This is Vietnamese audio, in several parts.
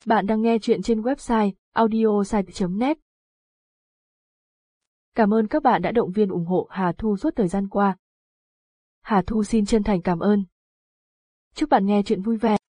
Bạn đang nghe chuyện trên website audiosite.net. Cảm ơn các bạn đã động viên ủng hộ Hà Thu suốt thời gian qua. Hà Thu xin chân thành cảm ơn. Chúc bạn nghe chuyện vui vẻ.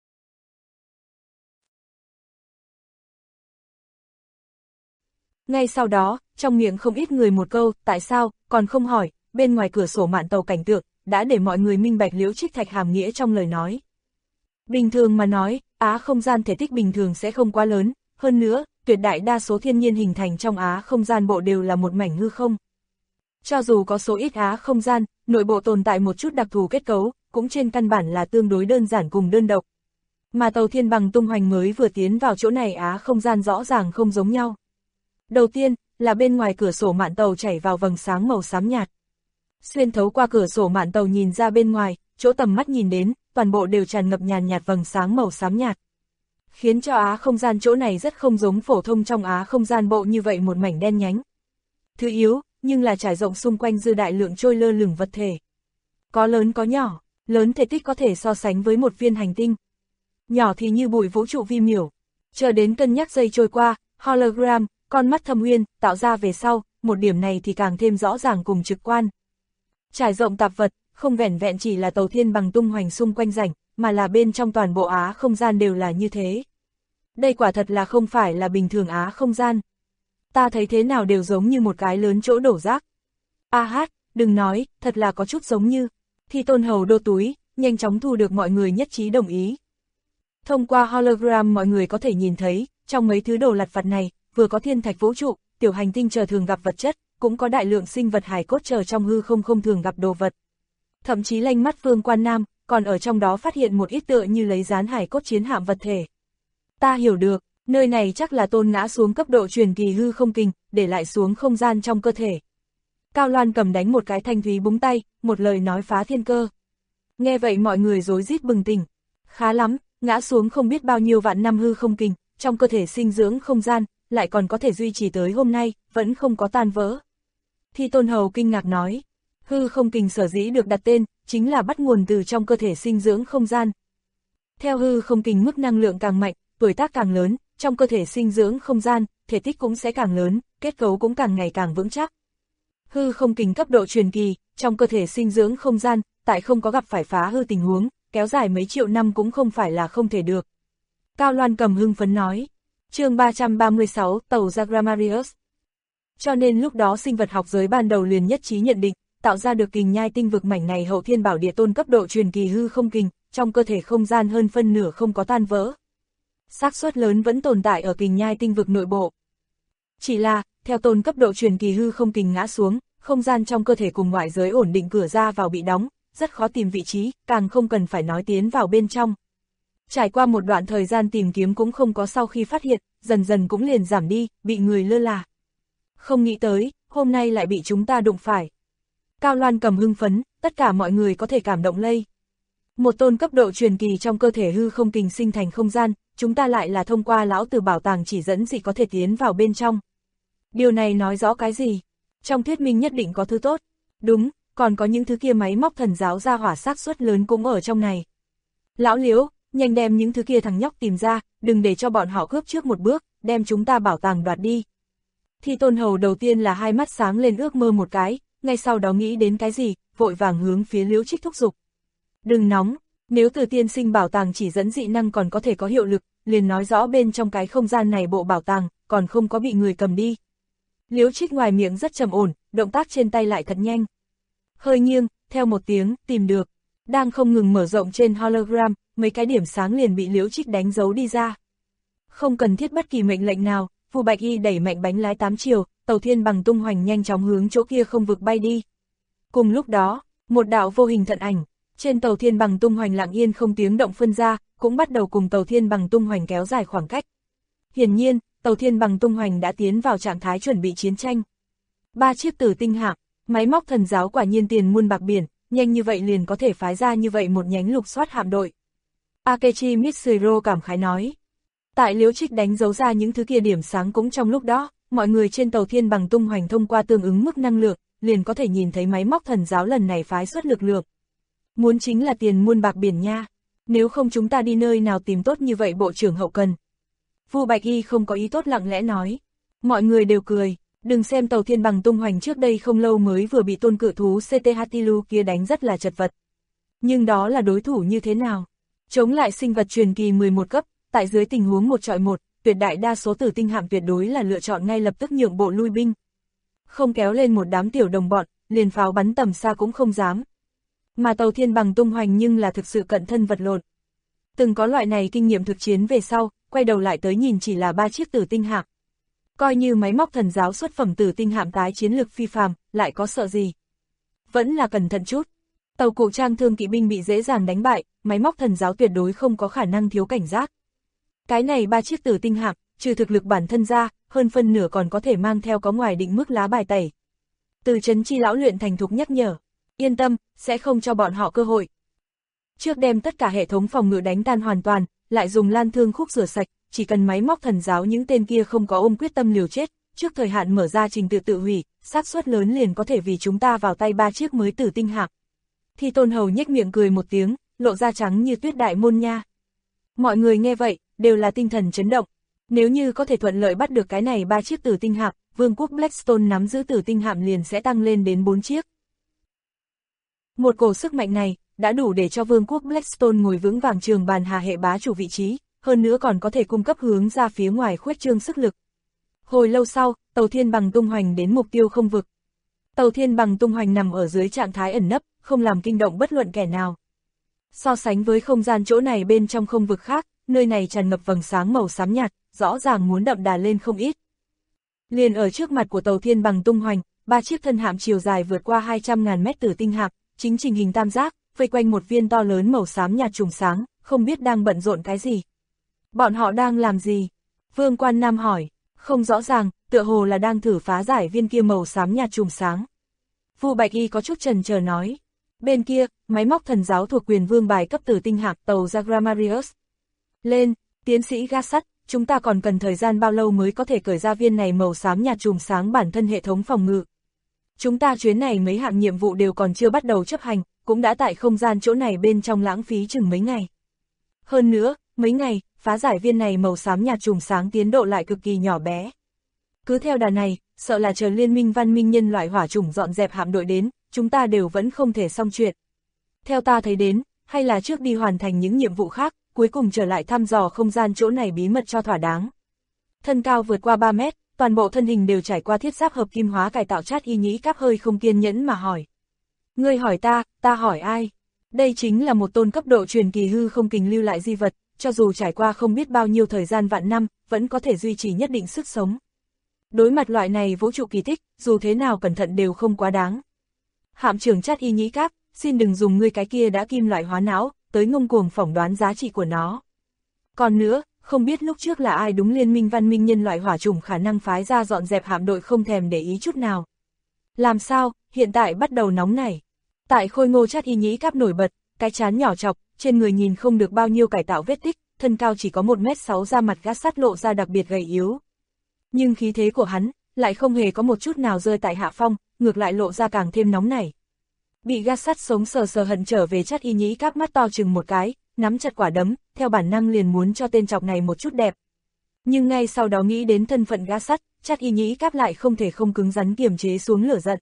Ngay sau đó, trong miệng không ít người một câu, tại sao, còn không hỏi, bên ngoài cửa sổ mạn tàu cảnh tượng, đã để mọi người minh bạch Liễu Trích Thạch hàm nghĩa trong lời nói. Bình thường mà nói, Á không gian thể tích bình thường sẽ không quá lớn, hơn nữa, tuyệt đại đa số thiên nhiên hình thành trong Á không gian bộ đều là một mảnh hư không. Cho dù có số ít Á không gian, nội bộ tồn tại một chút đặc thù kết cấu, cũng trên căn bản là tương đối đơn giản cùng đơn độc. Mà tàu thiên bằng tung hoành mới vừa tiến vào chỗ này Á không gian rõ ràng không giống nhau. Đầu tiên, là bên ngoài cửa sổ mạn tàu chảy vào vầng sáng màu xám nhạt. Xuyên thấu qua cửa sổ mạn tàu nhìn ra bên ngoài, chỗ tầm mắt nhìn đến, toàn bộ đều tràn ngập nhàn nhạt vầng sáng màu xám nhạt. Khiến cho Á không gian chỗ này rất không giống phổ thông trong Á không gian bộ như vậy một mảnh đen nhánh. Thứ yếu, nhưng là trải rộng xung quanh dư đại lượng trôi lơ lửng vật thể. Có lớn có nhỏ, lớn thể tích có thể so sánh với một viên hành tinh. Nhỏ thì như bụi vũ trụ vi miểu. Chờ đến cân nhắc giây trôi qua, hologram, con mắt thâm uyên, tạo ra về sau, một điểm này thì càng thêm rõ ràng cùng trực quan. Trải rộng tạp vật, không vẻn vẹn chỉ là tàu thiên bằng tung hoành xung quanh rảnh, mà là bên trong toàn bộ Á không gian đều là như thế. Đây quả thật là không phải là bình thường Á không gian. Ta thấy thế nào đều giống như một cái lớn chỗ đổ rác. A hát, đừng nói, thật là có chút giống như. Thi Tôn Hầu đô túi, nhanh chóng thu được mọi người nhất trí đồng ý. Thông qua hologram mọi người có thể nhìn thấy, trong mấy thứ đồ lặt vặt này, vừa có thiên thạch vũ trụ, tiểu hành tinh chờ thường gặp vật chất, cũng có đại lượng sinh vật hài cốt chờ trong hư không thường gặp đồ vật. Thậm chí lanh mắt Vương Quan Nam, còn ở trong đó phát hiện một ít tựa như lấy dán hài cốt chiến hạm vật thể. Ta hiểu được, nơi này chắc là Tôn ngã xuống cấp độ truyền kỳ hư không kình, để lại xuống không gian trong cơ thể. Cao Loan cầm đánh một cái thanh thúy búng tay, một lời nói phá thiên cơ. Nghe vậy mọi người rối rít bừng tỉnh. Khá lắm, ngã xuống không biết bao nhiêu vạn năm hư không kình, trong cơ thể sinh dưỡng không gian, lại còn có thể duy trì tới hôm nay, vẫn không có tan vỡ. Thi Tôn Hầu kinh ngạc nói, hư không kình sở dĩ được đặt tên, chính là bắt nguồn từ trong cơ thể sinh dưỡng không gian. Theo hư không kình mức năng lượng càng mạnh, tuổi tác càng lớn, trong cơ thể sinh dưỡng không gian, thể tích cũng sẽ càng lớn, kết cấu cũng càng ngày càng vững chắc. Hư không kình cấp độ truyền kỳ, trong cơ thể sinh dưỡng không gian, tại không có gặp phải phá hư tình huống, kéo dài mấy triệu năm cũng không phải là không thể được. Cao Loan cầm hưng phấn nói, chương 336, tàu Zagrammarius. Cho nên lúc đó sinh vật học giới ban đầu liền nhất trí nhận định, tạo ra được kình nhai tinh vực mảnh này hậu thiên bảo địa tôn cấp độ truyền kỳ hư không kình, trong cơ thể không gian hơn phân nửa không có tan vỡ. Xác suất lớn vẫn tồn tại ở kình nhai tinh vực nội bộ. Chỉ là, theo tôn cấp độ truyền kỳ hư không kình ngã xuống, không gian trong cơ thể cùng ngoại giới ổn định cửa ra vào bị đóng, rất khó tìm vị trí, càng không cần phải nói tiến vào bên trong. Trải qua một đoạn thời gian tìm kiếm cũng không có sau khi phát hiện, dần dần cũng liền giảm đi, bị người lơ là. Không nghĩ tới, hôm nay lại bị chúng ta đụng phải. Cao Loan cầm hưng phấn, tất cả mọi người có thể cảm động lây. Một tôn cấp độ truyền kỳ trong cơ thể hư không kình sinh thành không gian, chúng ta lại là thông qua lão tử bảo tàng chỉ dẫn gì có thể tiến vào bên trong. Điều này nói rõ cái gì? Trong thuyết minh nhất định có thứ tốt. Đúng, còn có những thứ kia máy móc thần giáo ra hỏa xác suất lớn cũng ở trong này. Lão Liễu, nhanh đem những thứ kia thằng nhóc tìm ra, đừng để cho bọn họ cướp trước một bước, đem chúng ta bảo tàng đoạt đi. Thi Tôn Hầu đầu tiên là hai mắt sáng lên ước mơ một cái, ngay sau đó nghĩ đến cái gì, vội vàng hướng phía Liễu Trích thúc giục. Đừng nóng, nếu từ tiên sinh bảo tàng chỉ dẫn dị năng còn có thể có hiệu lực, liền nói rõ bên trong cái không gian này bộ bảo tàng, còn không có bị người cầm đi. Liễu Trích ngoài miệng rất trầm ổn, động tác trên tay lại thật nhanh. Hơi nghiêng, theo một tiếng, tìm được. Đang không ngừng mở rộng trên hologram, mấy cái điểm sáng liền bị Liễu Trích đánh dấu đi ra. Không cần thiết bất kỳ mệnh lệnh nào, Phù Bạch Y đẩy mạnh bánh lái 8 chiều, tàu thiên bằng tung hoành nhanh chóng hướng chỗ kia không vực bay đi. Cùng lúc đó, một đạo vô hình thận ảnh, trên tàu thiên bằng tung hoành lặng yên không tiếng động phân ra, cũng bắt đầu cùng tàu thiên bằng tung hoành kéo dài khoảng cách. Hiển nhiên, tàu thiên bằng tung hoành đã tiến vào trạng thái chuẩn bị chiến tranh. 3 chiếc tử tinh hạm, máy móc thần giáo quả nhiên tiền muôn bạc biển, nhanh như vậy liền có thể phái ra như vậy một nhánh lục soát hạm đội. Akechi Mitsuhiro cảm khái nói. Tại Liễu Trích đánh dấu ra những thứ kia điểm sáng cũng trong lúc đó, mọi người trên tàu thiên bằng tung hoành thông qua tương ứng mức năng lượng, liền có thể nhìn thấy máy móc thần giáo lần này phái xuất lực lượng. Muốn chính là tiền muôn bạc biển nha, nếu không chúng ta đi nơi nào tìm tốt như vậy bộ trưởng hậu cần. Vu Bạch Y không có ý tốt lặng lẽ nói. Mọi người đều cười, đừng xem tàu thiên bằng tung hoành trước đây không lâu mới vừa bị tôn cự thú CT-Hatilu kia đánh rất là chật vật. Nhưng đó là đối thủ như thế nào? Chống lại sinh vật truyền kỳ 11 cấp, tại dưới tình huống một chọi một, tuyệt đại đa số tử tinh hạm tuyệt đối là lựa chọn ngay lập tức nhượng bộ lui binh. Không kéo lên một đám tiểu đồng bọn, liền pháo bắn tầm xa cũng không dám. Mà tàu thiên bằng tung hoành nhưng là thực sự cận thân vật lộn. Từng có loại này kinh nghiệm thực chiến về sau, quay đầu lại tới nhìn chỉ là 3 chiếc tử tinh hạm. Coi như máy móc thần giáo xuất phẩm tử tinh hạm tái chiến lực phi phàm, lại có sợ gì? Vẫn là cẩn thận chút. Tàu cụ trang thương kỵ binh bị dễ dàng đánh bại, máy móc thần giáo tuyệt đối không có khả năng thiếu cảnh giác. Cái này 3 chiếc tử tinh hạm, trừ thực lực bản thân ra, hơn phân nửa còn có thể mang theo có ngoài định mức lá bài tẩy. Từ Trấn Chi lão luyện thành thục nhắc nhở, yên tâm, sẽ không cho bọn họ cơ hội. Trước đem tất cả hệ thống phòng ngự đánh tan hoàn toàn, lại dùng lan thương khúc rửa sạch, chỉ cần máy móc thần giáo những tên kia không có ôm quyết tâm liều chết, trước thời hạn mở ra trình tự tự hủy, xác suất lớn liền có thể vì chúng ta vào tay 3 chiếc mới tử tinh hạm. Thi Tôn Hầu nhếch miệng cười một tiếng, lộ ra trắng như tuyết đại môn nha. Mọi người nghe vậy, đều là tinh thần chấn động. Nếu như có thể thuận lợi bắt được cái này 3 chiếc tử tinh hạm, Vương quốc Blackstone nắm giữ tử tinh hạm liền sẽ tăng lên đến 4 chiếc. Một cổ sức mạnh này, đã đủ để cho Vương quốc Blackstone ngồi vững vàng trường bàn hà hệ bá chủ vị trí, hơn nữa còn có thể cung cấp hướng ra phía ngoài khuếch trương sức lực. Hồi lâu sau, tàu thiên bằng tung hoành đến mục tiêu không vực. Tàu thiên bằng tung hoành nằm ở dưới trạng thái ẩn nấp, không làm kinh động bất luận kẻ nào. So sánh với không gian chỗ này bên trong không vực khác, nơi này tràn ngập vầng sáng màu xám nhạt, rõ ràng muốn đậm đà lên không ít. Liền ở trước mặt của tàu thiên bằng tung hoành, 3 chiếc thân hạm chiều dài vượt qua 200.000 mét tử tinh hạm, chính trình hình tam giác, vây quanh một viên to lớn màu xám nhạt trùng sáng, không biết đang bận rộn cái gì. Bọn họ đang làm gì? Vương Quan Nam hỏi, không rõ ràng, tựa hồ là đang thử phá giải viên kia màu xám nhạt trùng sáng. Vu Bạch Y có chút chần chờ nói, bên kia, máy móc thần giáo thuộc quyền vương bài cấp tử tinh hạm tàu Zagramarius. Lên, tiến sĩ Gassat, chúng ta còn cần thời gian bao lâu mới có thể cởi ra viên này màu xám nhạt trùm sáng bản thân hệ thống phòng ngự. Chúng ta chuyến này mấy hạng nhiệm vụ đều còn chưa bắt đầu chấp hành, cũng đã tại không gian chỗ này bên trong lãng phí chừng mấy ngày. Hơn nữa, mấy ngày, phá giải viên này màu xám nhạt trùm sáng tiến độ lại cực kỳ nhỏ bé. Cứ theo đà này, sợ là chờ liên minh văn minh nhân loại hỏa chủng dọn dẹp hạm đội đến, chúng ta đều vẫn không thể xong chuyện. Theo ta thấy đến, hay là trước đi hoàn thành những nhiệm vụ khác, cuối cùng trở lại thăm dò không gian chỗ này bí mật cho thỏa đáng. Thân cao vượt qua 3 mét, toàn bộ thân hình đều trải qua thiết giáp hợp kim hóa cải tạo Chát Y Nhĩ Cáp hơi không kiên nhẫn mà hỏi. Ngươi hỏi ta hỏi ai? Đây chính là một tôn cấp độ truyền kỳ hư không kình lưu lại di vật, cho dù trải qua không biết bao nhiêu thời gian vạn năm, vẫn có thể duy trì nhất định sức sống. Đối mặt loại này vũ trụ kỳ tích, dù thế nào cẩn thận đều không quá đáng. Hạm trưởng Chát Y Nhĩ Cáp, xin đừng dùng ngươi cái kia đã kim loại hóa não, tới ngông cuồng phỏng đoán giá trị của nó. Còn nữa, không biết lúc trước là ai đúng liên minh văn minh nhân loại hỏa chủng khả năng phái ra dọn dẹp hạm đội không thèm để ý chút nào. Làm sao, hiện tại bắt đầu nóng nảy. Tại khôi ngô Chát Y Nhĩ Cáp nổi bật, cái trán nhỏ chọc, trên người nhìn không được bao nhiêu cải tạo vết tích, thân cao chỉ có 1m6 da mặt Gassat lộ ra đặc biệt gầy yếu. Nhưng khí thế của hắn, lại không hề có một chút nào rơi tại hạ phong, ngược lại lộ ra càng thêm nóng nảy. Bị Gassat sống sờ sờ hận trở về Chát Y Nhĩ Cáp mắt to chừng một cái, nắm chặt quả đấm, theo bản năng liền muốn cho tên chọc này một chút đẹp. Nhưng ngay sau đó nghĩ đến thân phận Gassat, Chát Y Nhĩ Cáp lại không thể không cứng rắn kiềm chế xuống lửa giận.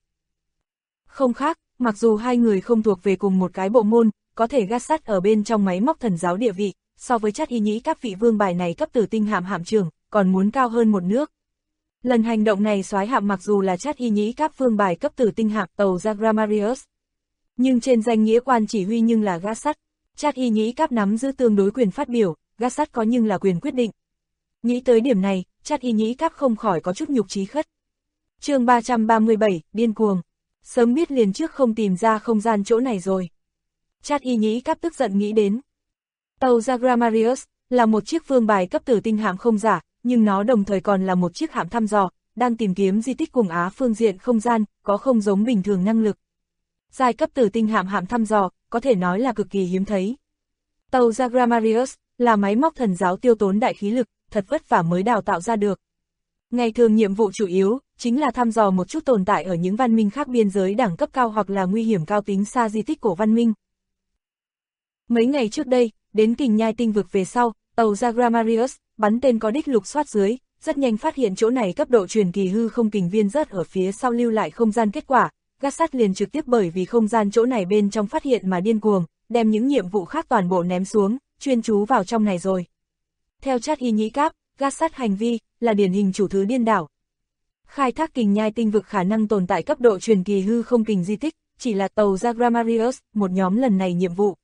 Không khác, mặc dù hai người không thuộc về cùng một cái bộ môn, có thể Gassat ở bên trong máy móc thần giáo địa vị, so với Chát Y Nhĩ Cáp vị vương bài này cấp tử tinh hạm trưởng, còn muốn cao hơn một nước. Lần hành động này soái hạm mặc dù là Chát Y Nhĩ Cáp vương bài cấp tử tinh hạm tàu Zagramarius, nhưng trên danh nghĩa quan chỉ huy nhưng là Gassat. Chát Y Nhĩ Cáp nắm giữ tương đối quyền phát biểu, Gassat có nhưng là quyền quyết định. Nghĩ tới điểm này, Chát Y Nhĩ Cáp không khỏi có chút nhục chí khất. Chương 337, điên cuồng. Sớm biết liền trước không tìm ra không gian chỗ này rồi. Chát Y Nhĩ Cáp tức giận nghĩ đến. Tàu Zagramarius là một chiếc vương bài cấp tử tinh hạm không giả, nhưng nó đồng thời còn là một chiếc hạm thăm dò, đang tìm kiếm di tích cùng Á phương diện không gian, có không giống bình thường năng lực. Giai cấp tử tinh hạm thăm dò, có thể nói là cực kỳ hiếm thấy. Tàu Zagramarius là máy móc thần giáo tiêu tốn đại khí lực, thật vất vả mới đào tạo ra được. Ngày thường nhiệm vụ chủ yếu chính là thăm dò một chút tồn tại ở những văn minh khác biên giới đẳng cấp cao hoặc là nguy hiểm cao tính xa di tích cổ văn minh. Mấy ngày trước đây, đến Kình Nhai tinh vực về sau, tàu Zagramarius, bắn tên có đích lục soát dưới, rất nhanh phát hiện chỗ này cấp độ truyền kỳ hư không kình viên rớt ở phía sau lưu lại không gian kết quả, gác sắt liền trực tiếp bởi vì không gian chỗ này bên trong phát hiện mà điên cuồng, đem những nhiệm vụ khác toàn bộ ném xuống, chuyên chú vào trong này rồi. Theo Chát Y Nhĩ Cáp, gác sắt hành vi là điển hình chủ thứ điên đảo. Khai thác kình nhai tinh vực khả năng tồn tại cấp độ truyền kỳ hư không kình di tích, chỉ là tàu Zagramarius, một nhóm lần này nhiệm vụ.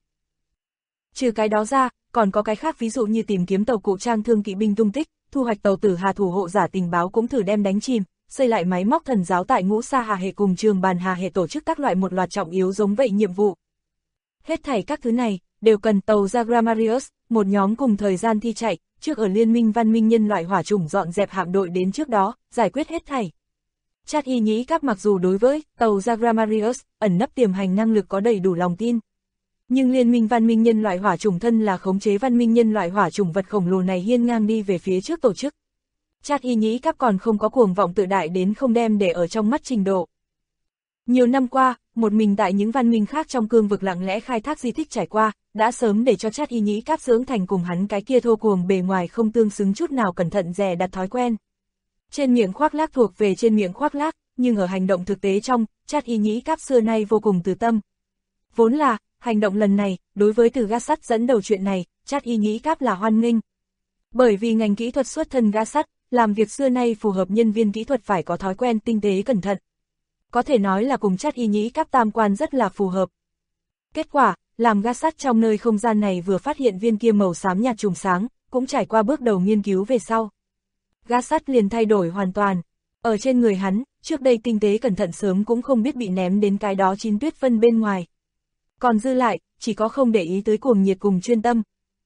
Trừ cái đó ra, còn có cái khác ví dụ như tìm kiếm tàu cụ trang thương kỵ binh tung tích, thu hoạch tàu Tử Hà thủ hộ giả tình báo cũng thử đem đánh chìm, xây lại máy móc thần giáo tại Ngũ Sa Hà hệ cùng Trường Bàn Hà hệ tổ chức các loại một loạt trọng yếu giống vậy nhiệm vụ. Hết thảy các thứ này, đều cần tàu Zagramarius, một nhóm cùng thời gian thi chạy, trước ở Liên minh văn minh nhân loại hỏa chủng dọn dẹp hạm đội đến trước đó, giải quyết hết thảy. Chát Y Nhĩ Cáp mặc dù đối với tàu Zagramarius, ẩn nấp tiềm hành năng lực có đầy đủ lòng tin. Nhưng Liên minh văn minh nhân loại hỏa chủng thân là khống chế văn minh nhân loại hỏa chủng vật khổng lồ này hiên ngang đi về phía trước tổ chức. Chát Y Nhĩ Cáp còn không có cuồng vọng tự đại đến không đem để ở trong mắt trình độ. Nhiều năm qua, một mình tại những văn minh khác trong cương vực lặng lẽ khai thác di tích trải qua, đã sớm để cho Chát Y Nhĩ Cáp dưỡng thành cùng hắn cái kia thô cuồng bề ngoài không tương xứng chút nào cẩn thận dè đặt thói quen. Trên miệng khoác lác thuộc về trên miệng khoác lác, nhưng ở hành động thực tế trong, Chát Y Nhĩ Cáp xưa nay vô cùng từ tâm. Vốn là, hành động lần này, đối với từ gác sắt dẫn đầu chuyện này, Chát Y Nhĩ Cáp là hoan nghênh. Bởi vì ngành kỹ thuật xuất thân gác sắt, làm việc xưa nay phù hợp nhân viên kỹ thuật phải có thói quen tinh tế cẩn thận. Có thể nói là cùng Chát Y Nhĩ Cáp tam quan rất là phù hợp. Kết quả, làm gác sắt trong nơi không gian này vừa phát hiện viên kia màu xám nhạt trùng sáng, cũng trải qua bước đầu nghiên cứu về sau. Gác sắt liền thay đổi hoàn toàn. Ở trên người hắn, trước đây tinh tế cẩn thận sớm cũng không biết bị ném đến cái đó chín tuyết phân bên ngoài. Còn dư lại, chỉ có không để ý tới cuồng nhiệt cùng chuyên tâm.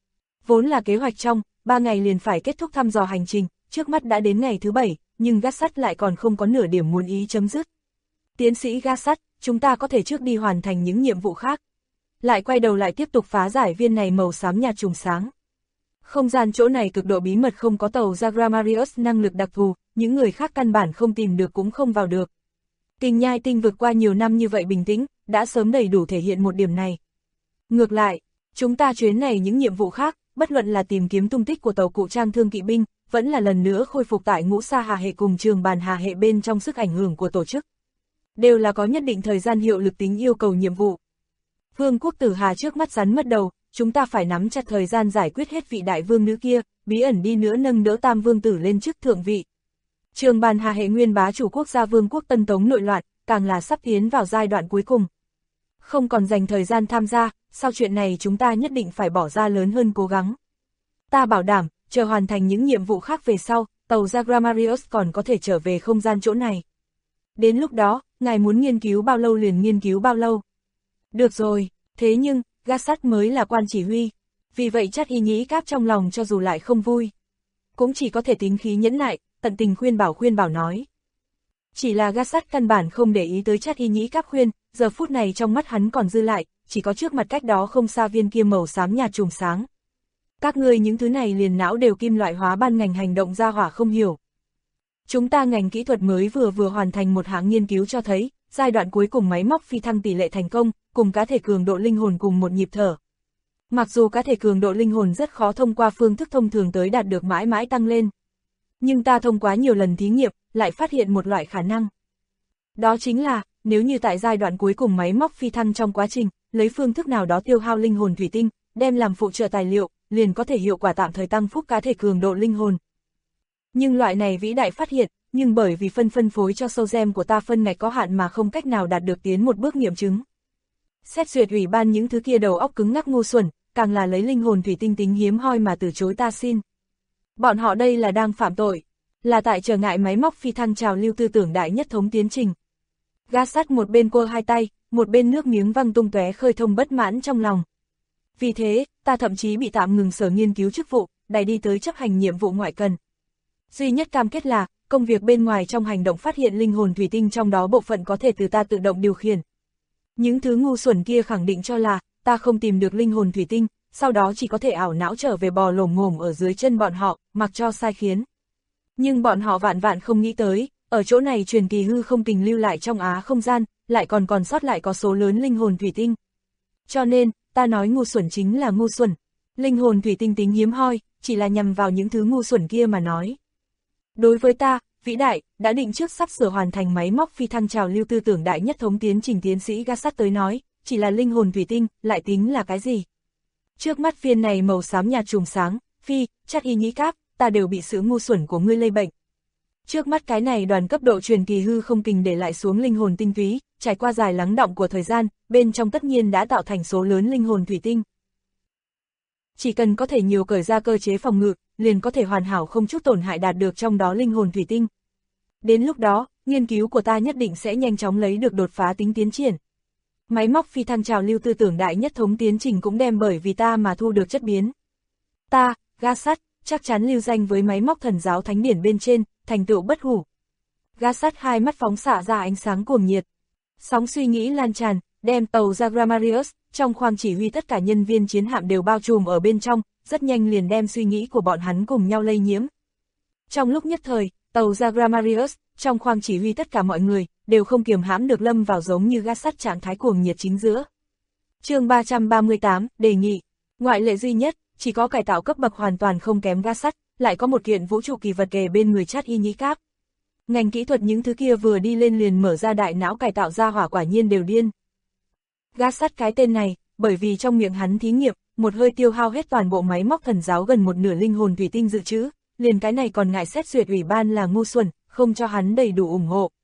Vốn là kế hoạch trong, 3 ngày liền phải kết thúc thăm dò hành trình, trước mắt đã đến ngày thứ 7, nhưng gác sắt lại còn không có nửa điểm muốn ý chấm dứt. Tiến sĩ gác sắt, chúng ta có thể trước đi hoàn thành những nhiệm vụ khác. Lại quay đầu lại tiếp tục phá giải viên này màu xám nhạt trùng sáng. Không gian chỗ này cực độ bí mật không có tàu Zagramarius năng lực đặc thù, những người khác căn bản không tìm được cũng không vào được. Kình nhai tinh vượt qua nhiều năm như vậy bình tĩnh, đã sớm đầy đủ thể hiện một điểm này. Ngược lại, chúng ta chuyến này những nhiệm vụ khác, bất luận là tìm kiếm tung tích của tàu cụ trang thương kỵ binh, vẫn là lần nữa khôi phục tại Ngũ Sa Hà hệ cùng Trường Bàn Hà hệ bên trong sức ảnh hưởng của tổ chức. Đều là có nhất định thời gian hiệu lực tính yêu cầu nhiệm vụ. Vương quốc Tử Hà trước mắt rắn mất đầu, chúng ta phải nắm chặt thời gian giải quyết hết vị đại vương nữ kia, bí ẩn đi nữa nâng đỡ tam vương tử lên chức thượng vị. Trường Bàn Hà hệ nguyên bá chủ quốc gia Vương quốc Tân Tống nội loạn, càng là sắp tiến vào giai đoạn cuối cùng. Không còn dành thời gian tham gia, sau chuyện này chúng ta nhất định phải bỏ ra lớn hơn cố gắng. Ta bảo đảm, chờ hoàn thành những nhiệm vụ khác về sau, tàu Zagramarius còn có thể trở về không gian chỗ này. Đến lúc đó, ngài muốn nghiên cứu bao lâu liền nghiên cứu bao lâu. Được rồi, thế nhưng, gác sắt mới là quan chỉ huy. Vì vậy Chát Y Nhĩ Cáp trong lòng cho dù lại không vui, cũng chỉ có thể tính khí nhẫn nại, tận tình khuyên bảo nói. Chỉ là gác sắt căn bản không để ý tới Chát Y Nhĩ Cáp khuyên, giờ phút này trong mắt hắn còn dư lại, chỉ có trước mặt cách đó không xa viên kia màu xám nhạt trùng sáng. Các ngươi những thứ này liền não đều kim loại hóa ban ngành hành động ra hỏa không hiểu. Chúng ta ngành kỹ thuật mới vừa hoàn thành một hạng nghiên cứu cho thấy, giai đoạn cuối cùng máy móc phi thăng tỷ lệ thành công, cùng cá thể cường độ linh hồn cùng một nhịp thở. Mặc dù cá thể cường độ linh hồn rất khó thông qua phương thức thông thường tới đạt được mãi mãi tăng lên. Nhưng ta thông qua nhiều lần thí nghiệm, lại phát hiện một loại khả năng. Đó chính là, nếu như tại giai đoạn cuối cùng máy móc phi thăng trong quá trình, lấy phương thức nào đó tiêu hao linh hồn thủy tinh, đem làm phụ trợ tài liệu, liền có thể hiệu quả tạm thời tăng phúc cá thể cường độ linh hồn. Nhưng loại này vĩ đại phát hiện, nhưng bởi vì phân phối cho sâu gem của ta phân ngạch có hạn mà không cách nào đạt được tiến một bước nghiệm chứng. Xét duyệt ủy ban những thứ kia đầu óc cứng ngắc ngu xuẩn, càng là lấy linh hồn thủy tinh tính hiếm hoi mà từ chối ta xin. Bọn họ đây là đang phạm tội, là tại trở ngại máy móc phi thăng trào lưu tư tưởng đại nhất thống tiến trình. Gác sắt một bên quơ hai tay, một bên nước miếng văng tung tóe khơi thông bất mãn trong lòng. Vì thế, ta thậm chí bị tạm ngừng sở nghiên cứu chức vụ, đẩy đi tới chấp hành nhiệm vụ ngoại cần. Duy nhất cam kết là, công việc bên ngoài trong hành động phát hiện linh hồn thủy tinh trong đó bộ phận có thể từ ta tự động điều khiển. Những thứ ngu xuẩn kia khẳng định cho là, ta không tìm được linh hồn thủy tinh, sau đó chỉ có thể ảo não trở về bò lồm ngồm ở dưới chân bọn họ, mặc cho sai khiến. Nhưng bọn họ vạn không nghĩ tới, ở chỗ này truyền kỳ hư không kình lưu lại trong á không gian, lại còn sót lại có số lớn linh hồn thủy tinh. Cho nên, ta nói ngu xuẩn chính là ngu xuẩn. Linh hồn thủy tinh tính hiếm hoi, chỉ là nhằm vào những thứ ngu xuẩn kia mà nói. Đối với ta, vĩ đại, đã định trước sắp sửa hoàn thành máy móc phi thăng trào lưu tư tưởng đại nhất thống tiến trình tiến sĩ Gassat tới nói, chỉ là linh hồn thủy tinh, lại tính là cái gì? Trước mắt viên này màu xám nhạt chùm sáng, phi, chắc y nhĩ cáp, ta đều bị sự ngu xuẩn của ngươi lây bệnh. Trước mắt cái này đoàn cấp độ truyền kỳ hư không kình để lại xuống linh hồn tinh túy, trải qua dài lắng đọng của thời gian, bên trong tất nhiên đã tạo thành số lớn linh hồn thủy tinh. Chỉ cần có thể nhiều cởi ra cơ chế phòng ngự, liền có thể hoàn hảo không chút tổn hại đạt được trong đó linh hồn thủy tinh. Đến lúc đó, nghiên cứu của ta nhất định sẽ nhanh chóng lấy được đột phá tính tiến triển. Máy móc phi thăng trào lưu tư tưởng đại nhất thống tiến trình cũng đem bởi vì ta mà thu được chất biến. Ta, Gassat, chắc chắn lưu danh với máy móc thần giáo thánh điển bên trên, thành tựu bất hủ. Gassat hai mắt phóng xạ ra ánh sáng cuồng nhiệt. Sóng suy nghĩ lan tràn, đem tàu ra Grammarius, trong khoang chỉ huy tất cả nhân viên chiến hạm đều bao trùm ở bên trong, rất nhanh liền đem suy nghĩ của bọn hắn cùng nhau lây nhiễm. Trong lúc nhất thời, tàu ra Grammarius, trong khoang chỉ huy tất cả mọi người, đều không kiềm hãm được lâm vào giống như Gassat trạng thái cuồng nhiệt chính giữa. Chương 338, đề nghị. Ngoại lệ duy nhất, chỉ có cải tạo cấp bậc hoàn toàn không kém Gassat, lại có một kiện vũ trụ kỳ vật kề bên người Chát Y Nhĩ Cáp. Ngành kỹ thuật những thứ kia vừa đi lên liền mở ra đại não cải tạo ra hỏa quả nhiên đều điên. Gassat cái tên này, bởi vì trong miệng hắn thí nghiệm, một hơi tiêu hao hết toàn bộ máy móc thần giáo gần một nửa linh hồn thủy tinh dự trữ, liền cái này còn ngại xét duyệt ủy ban là ngu xuẩn, không cho hắn đầy đủ ủng hộ.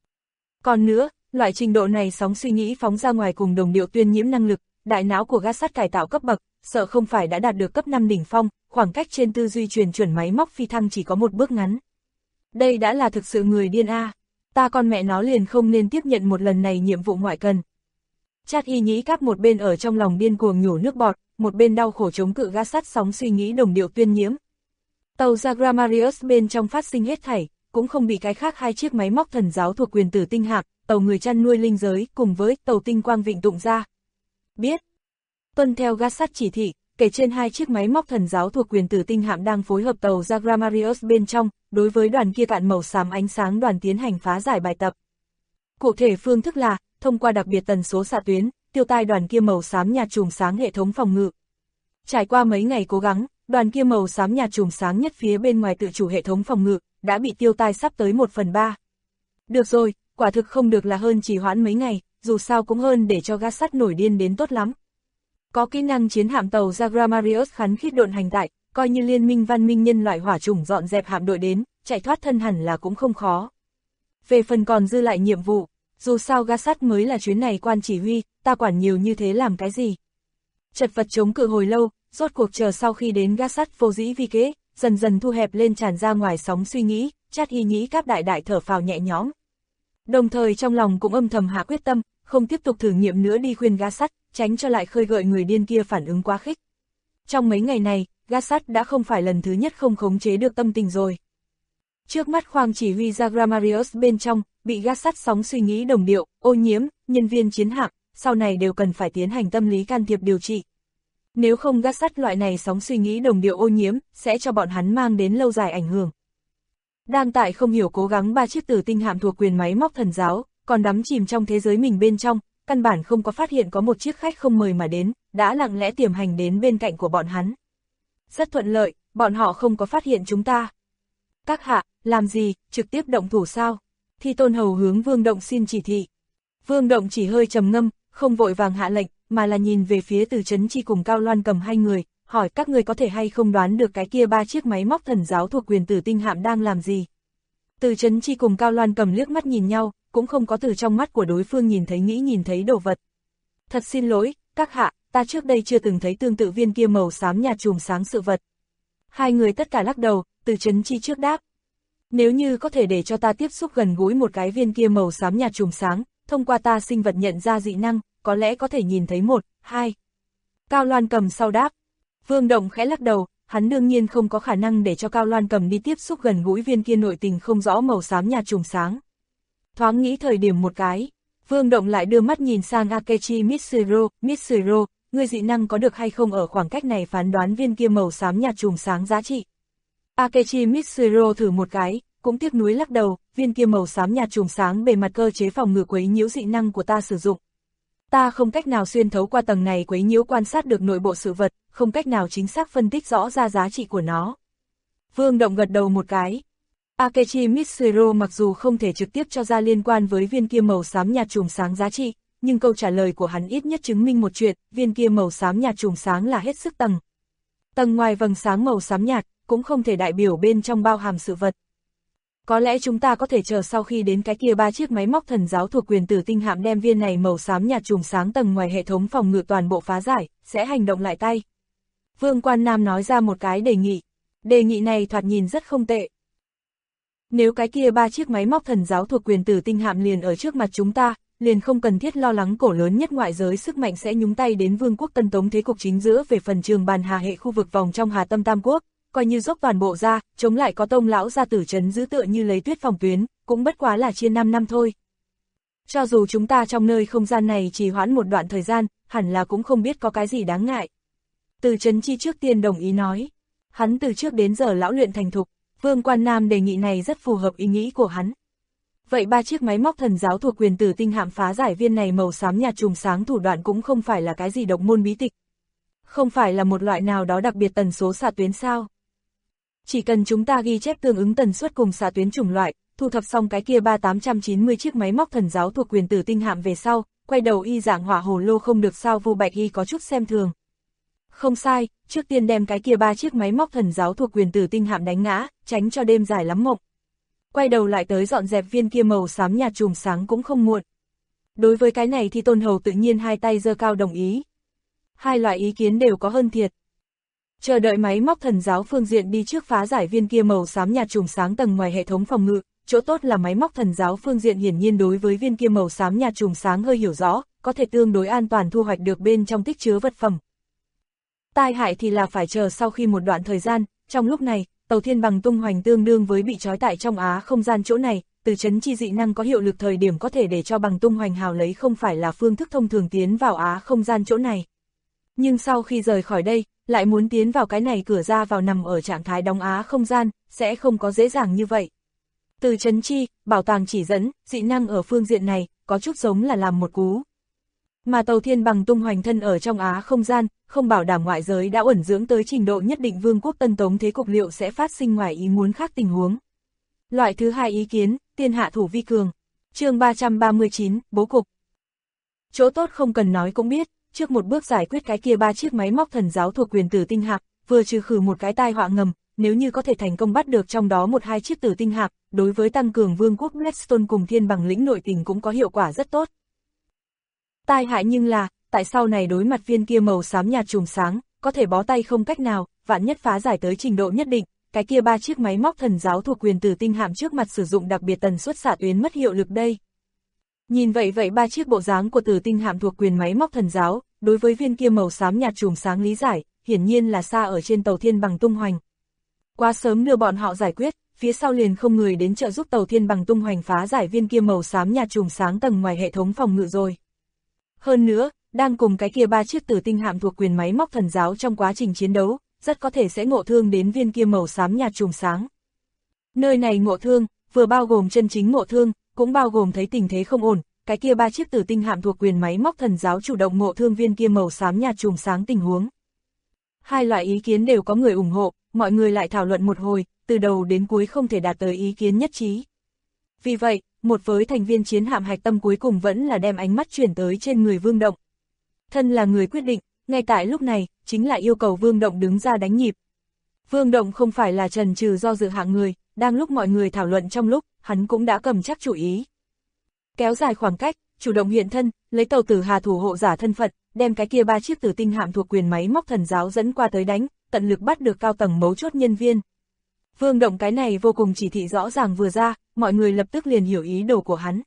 Còn nữa, loại trình độ này sóng suy nghĩ phóng ra ngoài cùng đồng điệu tuyên nhiễm năng lực, đại não của Gassat cải tạo cấp bậc, sợ không phải đã đạt được cấp 5 đỉnh phong, khoảng cách trên tư duy truyền chuẩn máy móc phi thăng chỉ có một bước ngắn. Đây đã là thực sự người điên a. Ta con mẹ nó liền không nên tiếp nhận một lần này nhiệm vụ ngoại cần. Chát Y Nhĩ Cáp một bên ở trong lòng điên cuồng nhổ nước bọt, một bên đau khổ chống cự Gassat sóng suy nghĩ đồng điệu tuyên nhiễm. Tàu ra Grammarius bên trong phát sinh hết thảy, cũng không bị cái khác hai chiếc máy móc thần giáo thuộc quyền tử tinh hạc, tàu người chăn nuôi linh giới cùng với tàu tinh quang vịnh tụng ra. Biết. Tuân theo Gassat chỉ thị, kể trên hai chiếc máy móc thần giáo thuộc quyền tử tinh hạm đang phối hợp tàu ra Grammarius bên trong, đối với đoàn kia cạn màu xám ánh sáng đoàn tiến hành phá giải bài tập. Cụ thể phương thức là, thông qua đặc biệt tần số xạ tuyến, tiêu tai đoàn kia màu xám nhạt chùm sáng hệ thống phòng ngự. Trải qua mấy ngày cố gắng, đoàn kia màu xám nhạt chùm sáng nhất phía bên ngoài tự chủ hệ thống phòng ngự, đã bị tiêu tai sắp tới 1/3. Được rồi, quả thực không được là hơn trì hoãn mấy ngày, dù sao cũng hơn để cho Gassat nổi điên đến tốt lắm. Có kỹ năng chiến hạm tàu ra Grammarius khắn khít độn hành tại, coi như liên minh văn minh nhân loại hỏa chủng dọn dẹp hạm đội đến, chạy thoát thân hẳn là cũng không khó. Về phần còn dư lại nhiệm vụ, dù sao Gassat mới là chuyến này quan chỉ huy, ta quản nhiều như thế làm cái gì. Chật vật chống cự hồi lâu, rốt cuộc chờ sau khi đến Gassat vô dĩ vi kế, dần dần thu hẹp lên tràn ra ngoài sóng suy nghĩ, Chát Y Nhĩ Cáp đại đại thở phào nhẹ nhõm. Đồng thời trong lòng cũng âm thầm hạ quyết tâm, không tiếp tục thử nghiệm nữa đi khuyên Gassat, tránh cho lại khơi gợi người điên kia phản ứng quá khích. Trong mấy ngày này, Gassat đã không phải lần thứ nhất không khống chế được tâm tình rồi. Trước mắt khoang chỉ huy ra Grammarius bên trong, bị Gassat sóng suy nghĩ đồng điệu, ô nhiễm, nhân viên chiến hạm, sau này đều cần phải tiến hành tâm lý can thiệp điều trị. Nếu không Gassat loại này sóng suy nghĩ đồng điệu ô nhiễm, sẽ cho bọn hắn mang đến lâu dài ảnh hưởng. Đang tại không hiểu cố gắng ba chiếc tử tinh hạm thuộc quyền máy móc thần giáo, còn đắm chìm trong thế giới mình bên trong, căn bản không có phát hiện có một chiếc khách không mời mà đến, đã lặng lẽ tiềm hành đến bên cạnh của bọn hắn. Rất thuận lợi, bọn họ không có phát hiện chúng ta. Các hạ, làm gì, trực tiếp động thủ sao? Thi Tôn Hầu hướng Vương Động xin chỉ thị. Vương Động chỉ hơi trầm ngâm, không vội vàng hạ lệnh, mà là nhìn về phía Từ Chấn Chi cùng Cao Loan Cầm hai người, hỏi các người có thể hay không đoán được cái kia ba chiếc máy móc thần giáo thuộc quyền tử tinh hạm đang làm gì. Từ Chấn Chi cùng Cao Loan Cầm liếc mắt nhìn nhau, cũng không có từ trong mắt của đối phương nhìn thấy đồ vật. Thật xin lỗi, các hạ, ta trước đây chưa từng thấy tương tự viên kia màu xám nhạt chùm sáng sự vật. Hai người tất cả lắc đầu, Từ Chấn Chi trước đáp. Nếu như có thể để cho ta tiếp xúc gần gũi một cái viên kia màu xám nhạt chùm sáng, thông qua ta sinh vật nhận ra dị năng, có lẽ có thể nhìn thấy một, hai. Cao Loan Cầm sau đáp. Vương Động khẽ lắc đầu, hắn đương nhiên không có khả năng để cho Cao Loan Cầm đi tiếp xúc gần gũi viên kia nội tình không rõ màu xám nhạt chùm sáng. Thoáng nghĩ thời điểm một cái, Vương Động lại đưa mắt nhìn sang Akechi Mitsuro, ngươi dị năng có được hay không ở khoảng cách này phán đoán viên kia màu xám nhạt chùm sáng giá trị. Akechi Mitsuro thử một cái, cũng tiếc nuối lắc đầu, viên kia màu xám nhạt chùm sáng bề mặt cơ chế phòng ngự quấy nhiễu dị năng của ta sử dụng. Ta không cách nào xuyên thấu qua tầng này quấy nhiễu quan sát được nội bộ sự vật, không cách nào chính xác phân tích rõ ra giá trị của nó. Vương Động gật đầu một cái. Akechi Mitsuru mặc dù không thể trực tiếp cho ra liên quan với viên kia màu xám nhạt chùm sáng giá trị, nhưng câu trả lời của hắn ít nhất chứng minh một chuyện, viên kia màu xám nhạt chùm sáng là hết sức tầng ngoài vầng sáng màu xám nhạt, cũng không thể đại biểu bên trong bao hàm sự vật. Có lẽ chúng ta có thể chờ sau khi đến cái kia 3 chiếc máy móc thần giáo thuộc quyền tử tinh hạm đem viên này màu xám nhạt chùm sáng tầng ngoài hệ thống phòng ngự toàn bộ phá giải, sẽ hành động lại tay. Vương Quan Nam nói ra một cái đề nghị. Đề nghị này thoạt nhìn rất không tệ. Nếu cái kia 3 chiếc máy móc thần giáo thuộc quyền tử tinh hạm liền ở trước mặt chúng ta, liền không cần thiết lo lắng cổ lớn nhất ngoại giới sức mạnh sẽ nhúng tay đến Vương quốc Tân Tống thế cục chính giữa về phần trường bàn Hà hệ khu vực vòng trong Hà Tâm Tam Quốc, coi như dốc toàn bộ ra, chống lại có Tông lão gia tử trấn giữ tựa như lấy tuyết phòng tuyến, cũng bất quá là chia 5 năm thôi. Cho dù chúng ta trong nơi không gian này trì hoãn một đoạn thời gian, hẳn là cũng không biết có cái gì đáng ngại. Từ Trấn Chi trước tiên đồng ý nói. Hắn từ trước đến giờ lão luyện thành thục, Vương Quan Nam đề nghị này rất phù hợp ý nghĩ của hắn. Vậy 3 chiếc máy móc thần giáo thuộc quyền tử tinh hạm phá giải viên này màu xám nhạt chùm sáng thủ đoạn cũng không phải là cái gì độc môn bí tịch. Không phải là một loại nào đó đặc biệt tần số xạ tuyến sao. Chỉ cần chúng ta ghi chép tương ứng tần suất cùng xạ tuyến chủng loại, thu thập xong cái kia 890 chiếc máy móc thần giáo thuộc quyền tử tinh hạm về sau, quay đầu y dạng hỏa hồ lô không được sao Vu Bạch Y có chút xem thường. Không sai, trước tiên đem cái kia 3 chiếc máy móc thần giáo thuộc quyền tử tinh hạm đánh ngã, tránh cho đêm dài lắm mộng. Quay đầu lại tới dọn dẹp viên kia màu xám nhạt chùm sáng cũng không muộn. Đối với cái này thì Tôn Hầu tự nhiên hai tay giơ cao đồng ý. Hai loại ý kiến đều có hơn thiệt. Chờ đợi máy móc thần giáo phương diện đi trước phá giải viên kia màu xám nhạt chùm sáng tầng ngoài hệ thống phòng ngự, chỗ tốt là máy móc thần giáo phương diện hiển nhiên đối với viên kia màu xám nhạt chùm sáng hơi hiểu rõ, có thể tương đối an toàn thu hoạch được bên trong tích chứa vật phẩm. Tai hại thì là phải chờ sau khi một đoạn thời gian, trong lúc này, tàu thiên bằng tung hoành tương đương với bị trói tại trong Á không gian chỗ này, từ Trấn Chi dị năng có hiệu lực thời điểm có thể để cho bằng tung hoành hào lấy không phải là phương thức thông thường tiến vào Á không gian chỗ này. Nhưng sau khi rời khỏi đây, lại muốn tiến vào cái này cửa ra vào nằm ở trạng thái đóng Á không gian, sẽ không có dễ dàng như vậy. Từ Trấn Chi, bảo tàng chỉ dẫn, dị năng ở phương diện này, có chút giống là làm một cú. Mà tàu thiên bằng tung hoành thân ở trong Á không gian, không bảo đảm ngoại giới đã ẩn dưỡng tới trình độ nhất định Vương quốc Tân Tống thế cục liệu sẽ phát sinh ngoài ý muốn khác tình huống. Loại thứ hai ý kiến, tiên hạ thủ vi cường. Chương 339, bố cục. Chỗ tốt không cần nói cũng biết, trước một bước giải quyết cái kia 3 chiếc máy móc thần giáo thuộc quyền tử tinh hạp, vừa trừ khử một cái tai họa ngầm, nếu như có thể thành công bắt được trong đó 1-2 chiếc tử tinh hạp, đối với tăng cường Vương quốc Blackstone cùng thiên bằng lĩnh nội tình cũng có hiệu quả rất tốt. Tai hại nhưng là, tại sau này đối mặt viên kia màu xám nhạt chùm sáng, có thể bó tay không cách nào, vạn nhất phá giải tới trình độ nhất định, cái kia 3 chiếc máy móc thần giáo thuộc quyền tử tinh hạm trước mặt sử dụng đặc biệt tần suất xạ tuyến mất hiệu lực đây. Nhìn vậy 3 chiếc bộ dáng của tử tinh hạm thuộc quyền máy móc thần giáo, đối với viên kia màu xám nhạt chùm sáng lý giải, hiển nhiên là xa ở trên tàu thiên bằng tung hoành. Quá sớm đưa bọn họ giải quyết, phía sau liền không người đến trợ giúp tàu thiên bằng tung hoành phá giải viên kia màu xám nhạt chùm sáng tầng ngoài hệ thống phòng ngự rồi. Hơn nữa, đang cùng cái kia 3 chiếc tử tinh hạm thuộc quyền máy móc thần giáo trong quá trình chiến đấu, rất có thể sẽ ngộ thương đến viên kia màu xám nhạt chùm sáng. Nơi này ngộ thương, vừa bao gồm chân chính ngộ thương, cũng bao gồm thấy tình thế không ổn, cái kia 3 chiếc tử tinh hạm thuộc quyền máy móc thần giáo chủ động ngộ thương viên kia màu xám nhạt chùm sáng tình huống. Hai loại ý kiến đều có người ủng hộ, mọi người lại thảo luận một hồi, từ đầu đến cuối không thể đạt tới ý kiến nhất trí. Vì vậy, một với thành viên chiến hạm hạch tâm cuối cùng vẫn là đem ánh mắt chuyển tới trên người Vương Động. Thân là người quyết định, ngay tại lúc này, chính là yêu cầu Vương Động đứng ra đánh nhịp. Vương Động không phải là chần chừ do dự hạng người, đang lúc mọi người thảo luận trong lúc, hắn cũng đã cầm chắc chủ ý. Kéo dài khoảng cách, chủ động hiện thân, lấy tàu tử Hà thủ hộ giả thân phận, đem cái kia 3 chiếc tử tinh hạm thuộc quyền máy móc thần giáo dẫn qua tới đánh, tận lực bắt được cao tầng mấu chốt nhân viên. Vương Động cái này vô cùng chỉ thị rõ ràng vừa ra, mọi người lập tức liền hiểu ý đồ của hắn.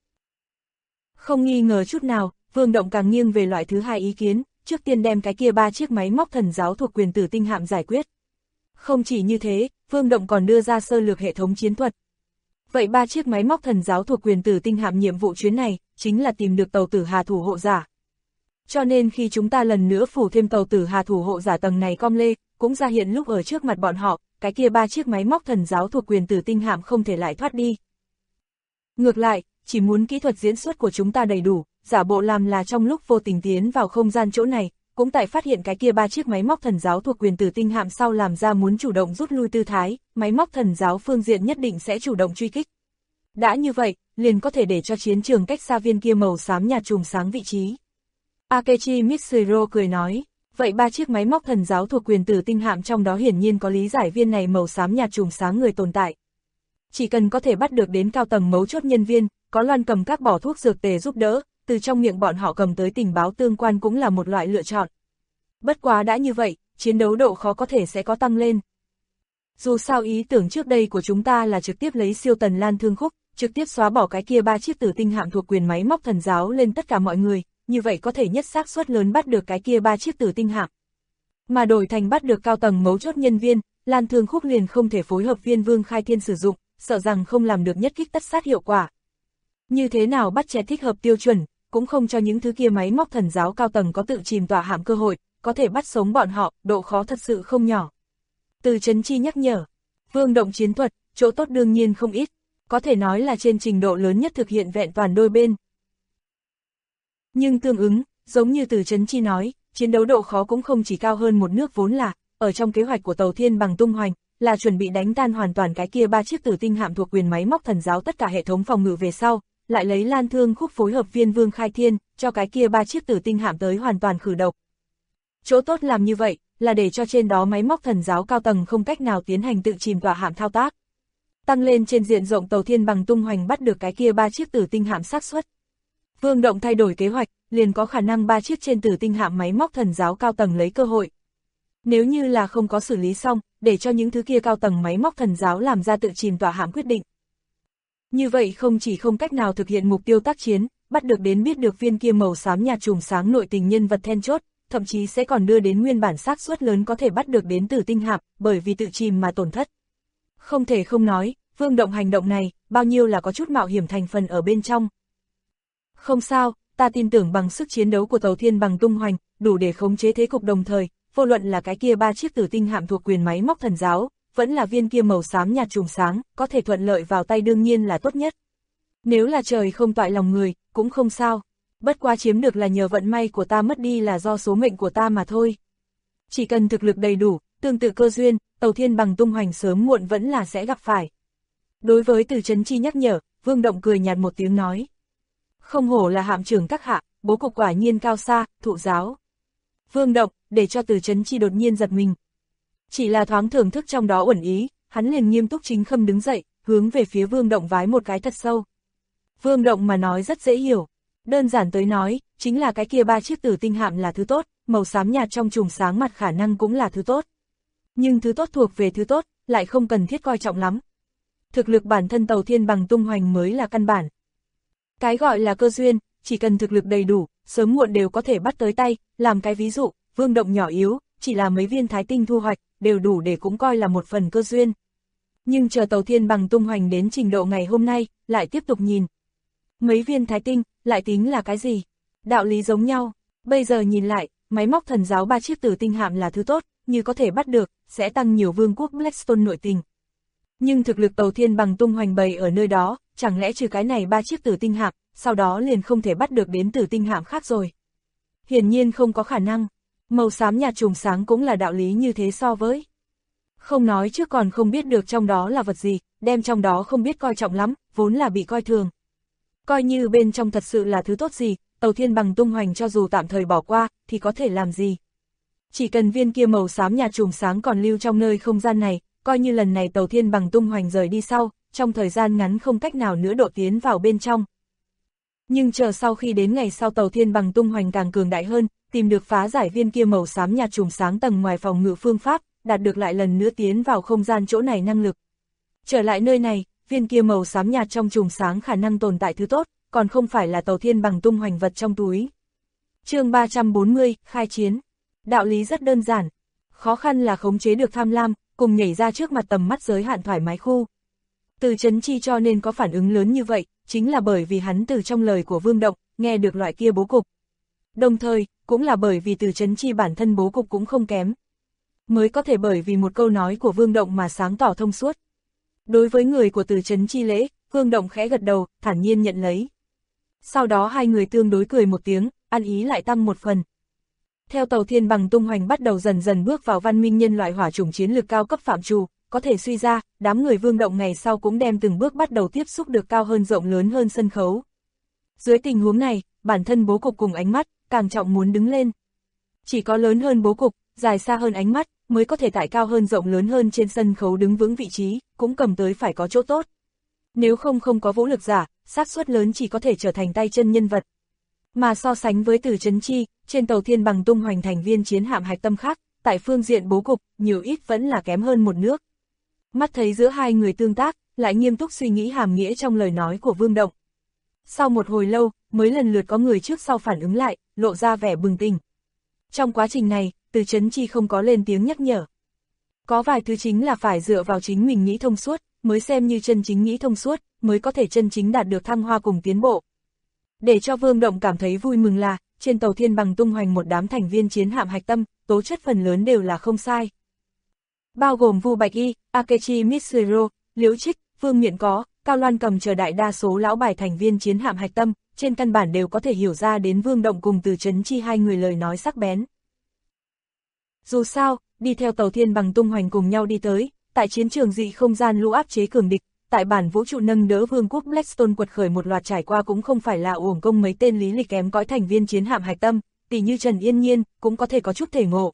Không nghi ngờ chút nào, Vương Động càng nghiêng về loại thứ hai ý kiến, trước tiên đem cái kia 3 chiếc máy móc thần giáo thuộc quyền tử tinh hạm giải quyết. Không chỉ như thế, Vương Động còn đưa ra sơ lược hệ thống chiến thuật. Vậy 3 chiếc máy móc thần giáo thuộc quyền tử tinh hạm nhiệm vụ chuyến này, chính là tìm được tàu tử Hà thủ hộ giả. Cho nên khi chúng ta lần nữa phủ thêm tàu tử Hà thủ hộ giả tầng này com lê, cũng ra hiện lúc ở trước mặt bọn họ, cái kia 3 chiếc máy móc thần giáo thuộc quyền tử tinh hạm không thể lại thoát đi. Ngược lại, chỉ muốn kỹ thuật diễn xuất của chúng ta đầy đủ, giả bộ làm là trong lúc vô tình tiến vào không gian chỗ này, cũng tại phát hiện cái kia 3 chiếc máy móc thần giáo thuộc quyền tử tinh hạm sau làm ra muốn chủ động rút lui tư thái, máy móc thần giáo phương diện nhất định sẽ chủ động truy kích. Đã như vậy, liền có thể để cho chiến trường cách xa viên kia màu xám nhạt chùm sáng vị trí. Akechi Mitsuhiro cười nói, vậy 3 chiếc máy móc thần giáo thuộc quyền tử tinh hạm trong đó hiển nhiên có lý giải viên này màu xám nhạt chùm sáng người tồn tại. Chỉ cần có thể bắt được đến cao tầng mấu chốt nhân viên, có loan cầm các bỏ thuốc dược tề giúp đỡ, từ trong miệng bọn họ cầm tới tình báo tương quan cũng là một loại lựa chọn. Bất quá đã như vậy, chiến đấu độ khó có thể sẽ có tăng lên. Dù sao ý tưởng trước đây của chúng ta là trực tiếp lấy siêu tần lan thương khúc, trực tiếp xóa bỏ cái kia 3 chiếc tử tinh hạm thuộc quyền máy móc thần giáo lên tất cả mọi người, như vậy có thể nhất xác suất lớn bắt được cái kia 3 chiếc tử tinh hạm. Mà đổi thành bắt được cao tầng mấu chốt nhân viên, lan thương khúc liền không thể phối hợp viên Vương Khai Thiên sử dụng, sợ rằng không làm được nhất kích tất sát hiệu quả. Như thế nào bắt trẻ thích hợp tiêu chuẩn, cũng không cho những thứ kia máy móc thần giáo cao tầng có tự chìm tỏa hạm cơ hội, có thể bắt sống bọn họ, độ khó thật sự không nhỏ. Từ Chấn Chi nhắc nhở, Vương động chiến thuật, chỗ tốt đương nhiên không ít, có thể nói là trên trình độ lớn nhất thực hiện vẹn toàn đôi bên. Nhưng tương ứng, giống như Từ Chấn Chi nói, chiến đấu độ khó cũng không chỉ cao hơn một nước vốn là, ở trong kế hoạch của Tàu Thiên Bằng tung hoành, là chuẩn bị đánh tan hoàn toàn cái kia 3 chiếc tử tinh hạm thuộc quyền máy móc thần giáo tất cả hệ thống phòng ngự về sau, lại lấy lan thương khúc phối hợp viên Vương Khai Thiên, cho cái kia 3 chiếc tử tinh hạm tới hoàn toàn khử độc. Chỗ tốt làm như vậy, là để cho trên đó máy móc thần giáo cao tầng không cách nào tiến hành tự chìm tỏa hạm thao tác. Tăng lên trên diện rộng Tàu Thiên Bằng tung hoành bắt được cái kia 3 chiếc tử tinh hạm xác suất. Vương động thay đổi kế hoạch, liền có khả năng 3 chiếc trên tử tinh hạm máy móc thần giáo cao tầng lấy cơ hội. Nếu như là không có xử lý xong, để cho những thứ kia cao tầng máy móc thần giáo làm ra tự chìm tỏa hạm quyết định. Như vậy không chỉ không cách nào thực hiện mục tiêu tác chiến, bắt được đến biết được viên kia màu xám nhạt chùm sáng nội tình nhân vật then chốt, thậm chí sẽ còn đưa đến nguyên bản xác suất lớn có thể bắt được đến tử tinh hạm, bởi vì tự chìm mà tổn thất. Không thể không nói, Vương động hành động này, bao nhiêu là có chút mạo hiểm thành phần ở bên trong. Không sao, ta tin tưởng bằng sức chiến đấu của Tàu Thiên Bằng tung hoành, đủ để khống chế thế cục đồng thời, vô luận là cái kia 3 chiếc tử tinh hạm thuộc quyền máy móc thần giáo, vẫn là viên kia màu xám nhạt chùm sáng, có thể thuận lợi vào tay đương nhiên là tốt nhất. Nếu là trời không toại lòng người, cũng không sao. Bất quá chiếm được là nhờ vận may của ta, mất đi là do số mệnh của ta mà thôi. Chỉ cần thực lực đầy đủ, tương tự cơ duyên, Tàu Thiên Bằng tung hoành sớm muộn vẫn là sẽ gặp phải. Đối với Từ Chấn Chi nhắc nhở, Vương động cười nhạt một tiếng nói. Không hổ là hạm trưởng các hạ, bố cục quả nhiên cao xa, thụ giáo. Vương động, để cho Từ Chấn Chi đột nhiên giật mình. Chỉ là thoáng thưởng thức trong đó uẩn ý, hắn liền nghiêm túc chính khâm đứng dậy, hướng về phía Vương động vái một cái thật sâu. Vương động mà nói rất dễ hiểu. Đơn giản tới nói, chính là cái kia 3 chiếc tử tinh hạm là thứ tốt, màu xám nhạt trong chùm sáng mặt khả năng cũng là thứ tốt. Nhưng thứ tốt thuộc về thứ tốt, lại không cần thiết coi trọng lắm. Thực lực bản thân Tàu Thiên Bằng tung hoành mới là căn bản. Cái gọi là cơ duyên, chỉ cần thực lực đầy đủ, sớm muộn đều có thể bắt tới tay, làm cái ví dụ, Vương động nhỏ yếu, chỉ là mấy viên thái tinh thu hoạch, đều đủ để cũng coi là một phần cơ duyên. Nhưng chờ Tàu Thiên Bằng tung hoành đến trình độ ngày hôm nay, lại tiếp tục nhìn. Mấy viên thái tinh, lại tính là cái gì? Đạo lý giống nhau, bây giờ nhìn lại, máy móc thần giáo 3 chiếc tử tinh hạm là thứ tốt, như có thể bắt được, sẽ tăng nhiều vương quốc Blackstone nội tình. Nhưng thực lực Tàu Thiên Bằng tung hoành bày ở nơi đó, chẳng lẽ trừ cái này 3 chiếc tử tinh hạm, sau đó liền không thể bắt được đến tử tinh hạm khác rồi? Hiển nhiên không có khả năng. Màu xám nhạt chùm sáng cũng là đạo lý như thế so với. Không nói trước còn không biết được trong đó là vật gì, đem trong đó không biết coi trọng lắm, vốn là bị coi thường. Coi như bên trong thật sự là thứ tốt gì, Tàu Thiên Bằng tung hoành cho dù tạm thời bỏ qua, thì có thể làm gì? Chỉ cần viên kia màu xám nhạt chùm sáng còn lưu trong nơi không gian này, coi như lần này Tàu Thiên Bằng tung hoành rời đi sau, trong thời gian ngắn không cách nào nữa độ tiến vào bên trong. Nhưng chờ sau khi đến ngày sau Tàu Thiên Bằng tung hoành càng cường đại hơn, tìm được phá giải viên kia màu xám nhạt chùm sáng tầng ngoài phòng ngự phương pháp, đạt được lại lần nữa tiến vào không gian chỗ này năng lực. Trở lại nơi này, viên kia màu xám nhạt trong chùm sáng khả năng tồn tại thứ tốt, còn không phải là Tàu Thiên Bằng tung hoành vật trong túi. Chương 340, khai chiến. Đạo lý rất đơn giản. Khó khăn là khống chế được tham lam, cùng nhảy ra trước mặt tầm mắt giới hạn thoải mái khu. Từ Chấn Chi cho nên có phản ứng lớn như vậy, chính là bởi vì hắn từ trong lời của Vương động, nghe được loại kia bố cục. Đồng thời, cũng là bởi vì Từ Chấn Chi bản thân bố cục cũng không kém. Mới có thể bởi vì một câu nói của Vương động mà sáng tỏ thông suốt. Đối với người của Từ Chấn Chi lễ, Vương động khẽ gật đầu, thản nhiên nhận lấy. Sau đó hai người tương đối cười một tiếng, ăn ý lại tăng một phần. Theo tàu thiên bằng tung hoành bắt đầu dần dần bước vào văn minh nhân loại hỏa chủng chiến lược cao cấp phạm trù, có thể suy ra, đám người Vương Động ngày sau cũng đem từng bước bắt đầu tiếp xúc được cao hơn rộng lớn hơn sân khấu. Dưới tình huống này, bản thân bố cục cùng ánh mắt, càng trọng muốn đứng lên. Chỉ có lớn hơn bố cục, dài xa hơn ánh mắt, mới có thể tại cao hơn rộng lớn hơn trên sân khấu đứng vững vị trí, cũng cầm tới phải có chỗ tốt. Nếu không có vũ lực giả, xác suất lớn chỉ có thể trở thành tay chân nhân vật. Mà so sánh với Từ Chấn Chi, trên tàu thiên bằng tung hoành thành viên chiến hạm hạch tâm khác, tại phương diện bố cục, nhiều ít vẫn là kém hơn một nước. Mắt thấy giữa hai người tương tác, lại nghiêm túc suy nghĩ hàm nghĩa trong lời nói của Vương Động. Sau một hồi lâu, mới lần lượt có người trước sau phản ứng lại, lộ ra vẻ bừng tỉnh. Trong quá trình này, Từ Chấn Chi không có lên tiếng nhắc nhở. Có vài thứ chính là phải dựa vào chính mình nghĩ thông suốt, mới xem như chân chính nghĩ thông suốt, mới có thể chân chính đạt được thăng hoa cùng tiến bộ. Để cho Vương Động cảm thấy vui mừng là, trên tàu thiên bằng tung hoành một đám thành viên chiến hạm hạch tâm, tố chất phần lớn đều là không sai. Bao gồm Vu Bạch Y, Akechi Mitsuro, Liễu Trích, Vương Miện Có, Cao Loan Cầm chờ đại đa số lão bài thành viên chiến hạm hạch tâm, trên căn bản đều có thể hiểu ra đến Vương Động cùng Từ Chấn Chi hai người lời nói sắc bén. Dù sao, đi theo tàu thiên bằng tung hoành cùng nhau đi tới, tại chiến trường dị không gian lũ áp chế cường địch, tại bản vũ trụ nâng đỡ vương quốc Blackstone quật khởi một loạt trải qua cũng không phải là uổng công mấy tên lý lịch kém cõi thành viên chiến hạm hạch tâm, tỷ như Trần Yên Nhiên, cũng có thể có chút thể ngộ.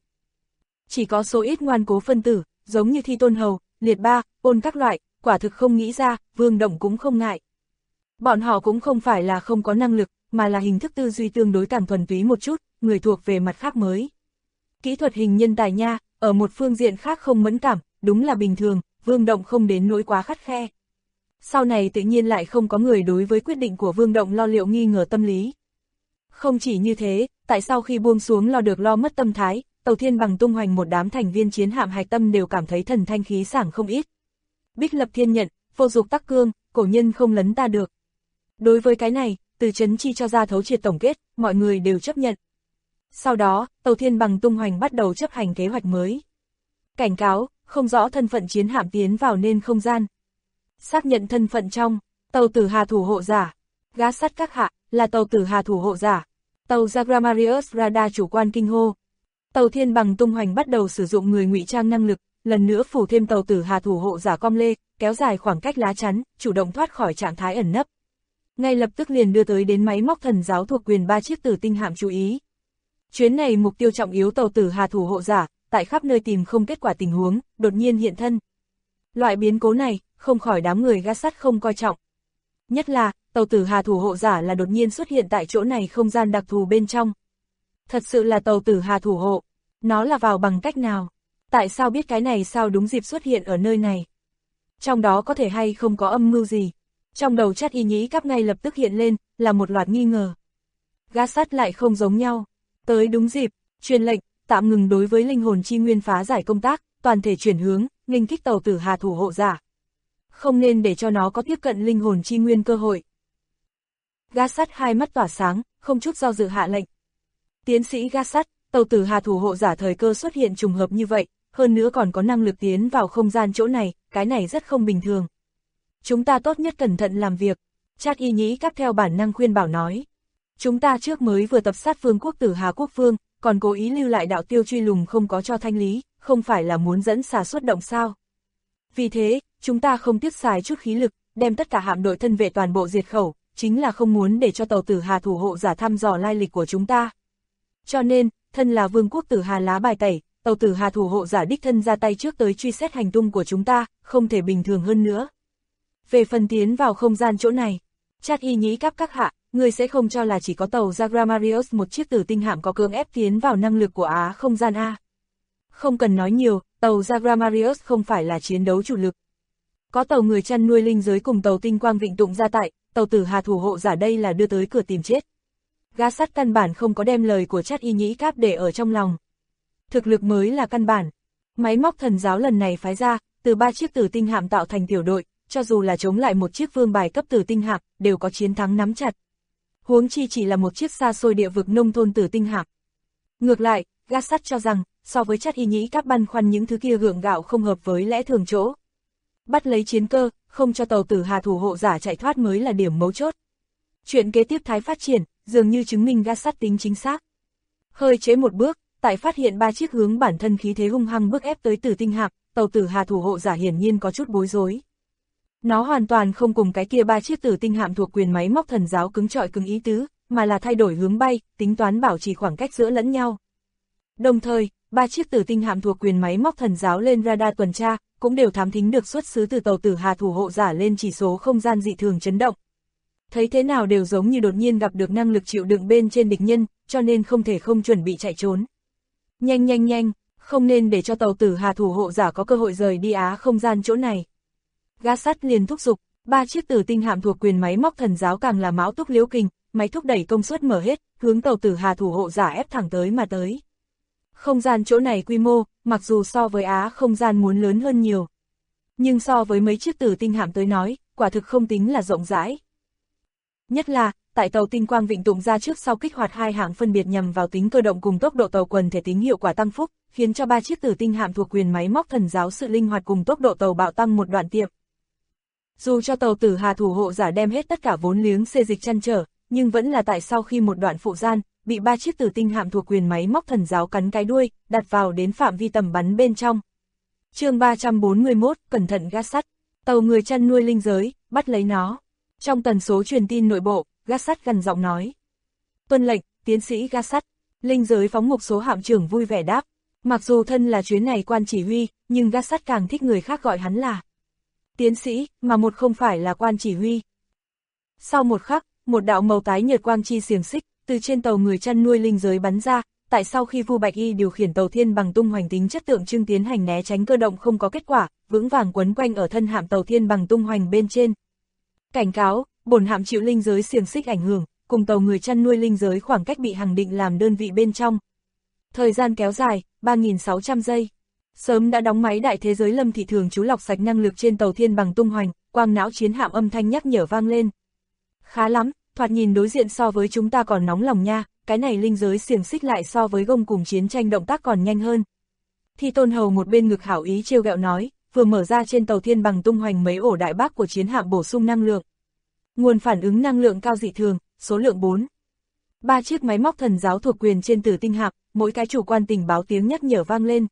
Chỉ có số ít ngoan cố phân tử, giống như Thi Tôn Hầu, Liệt Ba, Ôn các loại, quả thực không nghĩ ra, Vương Động cũng không ngại. Bọn họ cũng không phải là không có năng lực, mà là hình thức tư duy tương đối càng thuần túy một chút, người thuộc về mặt khác mới. Kỹ thuật hình nhân tài nha, ở một phương diện khác không mẫn cảm, đúng là bình thường, Vương Động không đến nỗi quá khắt khe. Sau này tự nhiên lại không có người đối với quyết định của Vương Động lo liệu nghi ngờ tâm lý. Không chỉ như thế, tại sau khi buông xuống lo được lo mất tâm thái, tàu thiên bằng tung hoành một đám thành viên chiến hạm hạch tâm đều cảm thấy thần thanh khí sảng không ít. Bích lập thiên nhận, vô dục tắc cương, cổ nhân không lấn ta được. Đối với cái này, Từ Chấn Chi cho ra thấu triệt tổng kết, mọi người đều chấp nhận. Sau đó, tàu thiên bằng tung hoành bắt đầu chấp hành kế hoạch mới. Cảnh cáo, không rõ thân phận chiến hạm tiến vào nên không gian. Xác nhận thân phận trong, tàu Tử Hà thủ hộ giả. Gá sắt các hạ, là tàu Tử Hà thủ hộ giả. Tàu Zagramarius Radar chủ quan kinh hô. Tàu thiên bằng tung hoành bắt đầu sử dụng người ngụy trang năng lực, lần nữa phủ thêm tàu Tử Hà thủ hộ giả com lê, kéo dài khoảng cách lá chắn, chủ động thoát khỏi trạng thái ẩn nấp. Ngay lập tức liền đưa tới đến máy móc thần giáo thuộc quyền 3 chiếc tử tinh hạm chú ý. Chuyến này mục tiêu trọng yếu tàu Tử Hà thủ hộ giả, tại khắp nơi tìm không kết quả tình huống, đột nhiên hiện thân. Loại biến cố này, không khỏi đám người gác sắt không coi trọng. Nhất là, tàu Tử Hà thủ hộ giả là đột nhiên xuất hiện tại chỗ này không gian đặc thù bên trong. Thật sự là tàu Tử Hà thủ hộ, nó là vào bằng cách nào? Tại sao biết cái này sao đúng dịp xuất hiện ở nơi này? Trong đó có thể hay không có âm mưu gì? Trong đầu Trát Y Nhĩ Cáp ngay lập tức hiện lên, là một loạt nghi ngờ. Gác sắt lại không giống nhau. Tới đúng dịp, truyền lệnh, tạm ngừng đối với linh hồn chi nguyên phá giải công tác, toàn thể chuyển hướng, nghênh kích tàu Tử Hà thủ hộ giả. Không nên để cho nó có tiếp cận linh hồn chi nguyên cơ hội. Gác sắt hai mắt tỏa sáng, không chút do dự hạ lệnh. Tiến sĩ gác sắt, tàu Tử Hà thủ hộ giả thời cơ xuất hiện trùng hợp như vậy, hơn nữa còn có năng lực tiến vào không gian chỗ này, cái này rất không bình thường. Chúng ta tốt nhất cẩn thận làm việc, Trát Y Nhĩ Cáp theo bản năng khuyên bảo nói. Chúng ta trước mới vừa tập sát vương quốc Tử Hà quốc vương, còn cố ý lưu lại đạo tiêu truy lùng không có cho thanh lý, không phải là muốn dẫn xà xuất động sao. Vì thế, chúng ta không tiếc xài chút khí lực, đem tất cả hạm đội thân vệ toàn bộ diệt khẩu, chính là không muốn để cho tàu Tử Hà thủ hộ giả thăm dò lai lịch của chúng ta. Cho nên, thân là vương quốc Tử Hà lá bài tẩy, tàu Tử Hà thủ hộ giả đích thân ra tay trước tới truy xét hành tung của chúng ta, không thể bình thường hơn nữa. Về phần tiến vào không gian chỗ này, Trát Y Nhĩ Cáp các hạ, người sẽ không cho là chỉ có tàu Zagramarius một chiếc tử tinh hạm có cưỡng ép tiến vào năng lực của Á không gian A. Không cần nói nhiều, tàu Zagramarius không phải là chiến đấu chủ lực. Có tàu người chăn nuôi linh giới cùng tàu tinh quang vịnh tụng ra tại, tàu Tử Hà thủ hộ giả đây là đưa tới cửa tìm chết. Gác sắt căn bản không có đem lời của Trát Y Nhĩ Cáp để ở trong lòng. Thực lực mới là căn bản. Máy móc thần giáo lần này phái ra, từ 3 chiếc tử tinh hạm tạo thành tiểu đội, cho dù là chống lại một chiếc vương bài cấp tử tinh hạm, đều có chiến thắng nắm chặt. Huống chi chỉ là một chiếc xa xôi địa vực nông thôn tử tinh hạm. Ngược lại, gác sắt cho rằng, so với Trát Y Nhĩ Cáp băn khoăn những thứ kia gượng gạo không hợp với lẽ thường chỗ. Bắt lấy chiến cơ, không cho tàu Tử Hà thủ hộ giả chạy thoát mới là điểm mấu chốt. Chuyện kế tiếp thái phát triển, dường như chứng minh gã sắt tính chính xác. Hơi trễ một bước, tại phát hiện 3 chiếc hướng bản thân khí thế hung hăng bước ép tới Tử Tinh hạm, tàu Tử Hà thủ hộ giả hiển nhiên có chút bối rối. Nó hoàn toàn không cùng cái kia 3 chiếc Tử Tinh hạm thuộc quyền máy móc thần giáo cứng trọi cứng ý tứ, mà là thay đổi hướng bay, tính toán bảo trì khoảng cách giữa lẫn nhau. Đồng thời, 3 chiếc Tử Tinh hạm thuộc quyền máy móc thần giáo lên radar tuần tra, cũng đều thám thính được xuất xứ từ tàu Tử Hà thủ hộ giả lên chỉ số không gian dị thường chấn động. Thấy thế nào đều giống như đột nhiên gặp được năng lực chịu đựng bên trên địch nhân, cho nên không thể không chuẩn bị chạy trốn. Nhanh nhanh nhanh, không nên để cho tàu Tử Hà thủ hộ giả có cơ hội rời đi Á không gian chỗ này. Gã sắt liền thúc giục, 3 chiếc Tử Tinh hạm thuộc quyền máy móc thần giáo càng là mão túc liễu kình, máy thúc đẩy công suất mở hết, hướng tàu Tử Hà thủ hộ giả ép thẳng tới mà tới. Không gian chỗ này quy mô, mặc dù so với Á không gian muốn lớn hơn nhiều, nhưng so với mấy chiếc Tử Tinh hạm tới nói, quả thực không tính là rộng rãi. Nhất là, tại tàu tinh quang Vịnh Tụng ra trước sau kích hoạt 2 hạng phân biệt nhằm vào tính cơ động cùng tốc độ tàu quần thể tính hiệu quả tăng phúc, khiến cho 3 chiếc Tử Tinh hạm thuộc quyền máy móc thần giáo sự linh hoạt cùng tốc độ tàu bạo tăng một đoạn tiệm. Dù cho tàu Tử Hà thủ hộ giả đem hết tất cả vốn liếng xê dịch chăn trở, nhưng vẫn là tại sau khi một đoạn phụ gian, bị 3 chiếc Tử Tinh hạm thuộc quyền máy móc thần giáo cắn cái đuôi, đặt vào đến phạm vi tầm bắn bên trong. Chương 341, cẩn thận gác sắt, tàu người chăn nuôi linh giới, bắt lấy nó. Trong tần số truyền tin nội bộ, gác sắt gần giọng nói. Tuân lệnh, tiến sĩ gác sắt. Linh giới phóng mục số hạm trưởng vui vẻ đáp. Mặc dù thân là chuyến này quan chỉ huy, nhưng gác sắt càng thích người khác gọi hắn là tiến sĩ, mà một không phải là quan chỉ huy. Sau một khắc, một đạo màu tái nhợt quang chi xiềng xích, từ trên tàu người chăn nuôi linh giới bắn ra, tại sau khi Vu Bạch Y điều khiển tàu thiên bằng tung hoành tính chất tượng trưng tiến hành né tránh cơ động không có kết quả, vững vàng quấn quanh ở thân hạm tàu thiên bằng tung hoành bên trên. Cảnh cáo, bổn hạm chịu linh giới xiềng xích ảnh hưởng, cùng tàu người chăn nuôi linh giới khoảng cách bị hàng định làm đơn vị bên trong. Thời gian kéo dài, 3.600 giây. Sớm đã đóng máy đại thế giới Lâm Thị thường trú lọc sạch năng lực trên tàu thiên bằng tung hoành, quang não chiến hạm âm thanh nhắc nhở vang lên. Khá lắm, thoạt nhìn đối diện so với chúng ta còn nóng lòng nha, cái này linh giới xiềng xích lại so với gông cùng chiến tranh động tác còn nhanh hơn. Thi Tôn Hầu một bên ngực hảo ý trêu ghẹo nói, vừa mở ra trên tàu thiên bằng tung hoành mấy ổ đại bác của chiến hạm bổ sung năng lượng. Nguồn phản ứng năng lượng cao dị thường, số lượng 4. 3 chiếc máy móc thần giáo thuộc quyền trên Tử Tinh hạm, mỗi cái chủ quan tình báo tiếng nhắc nhở vang lên.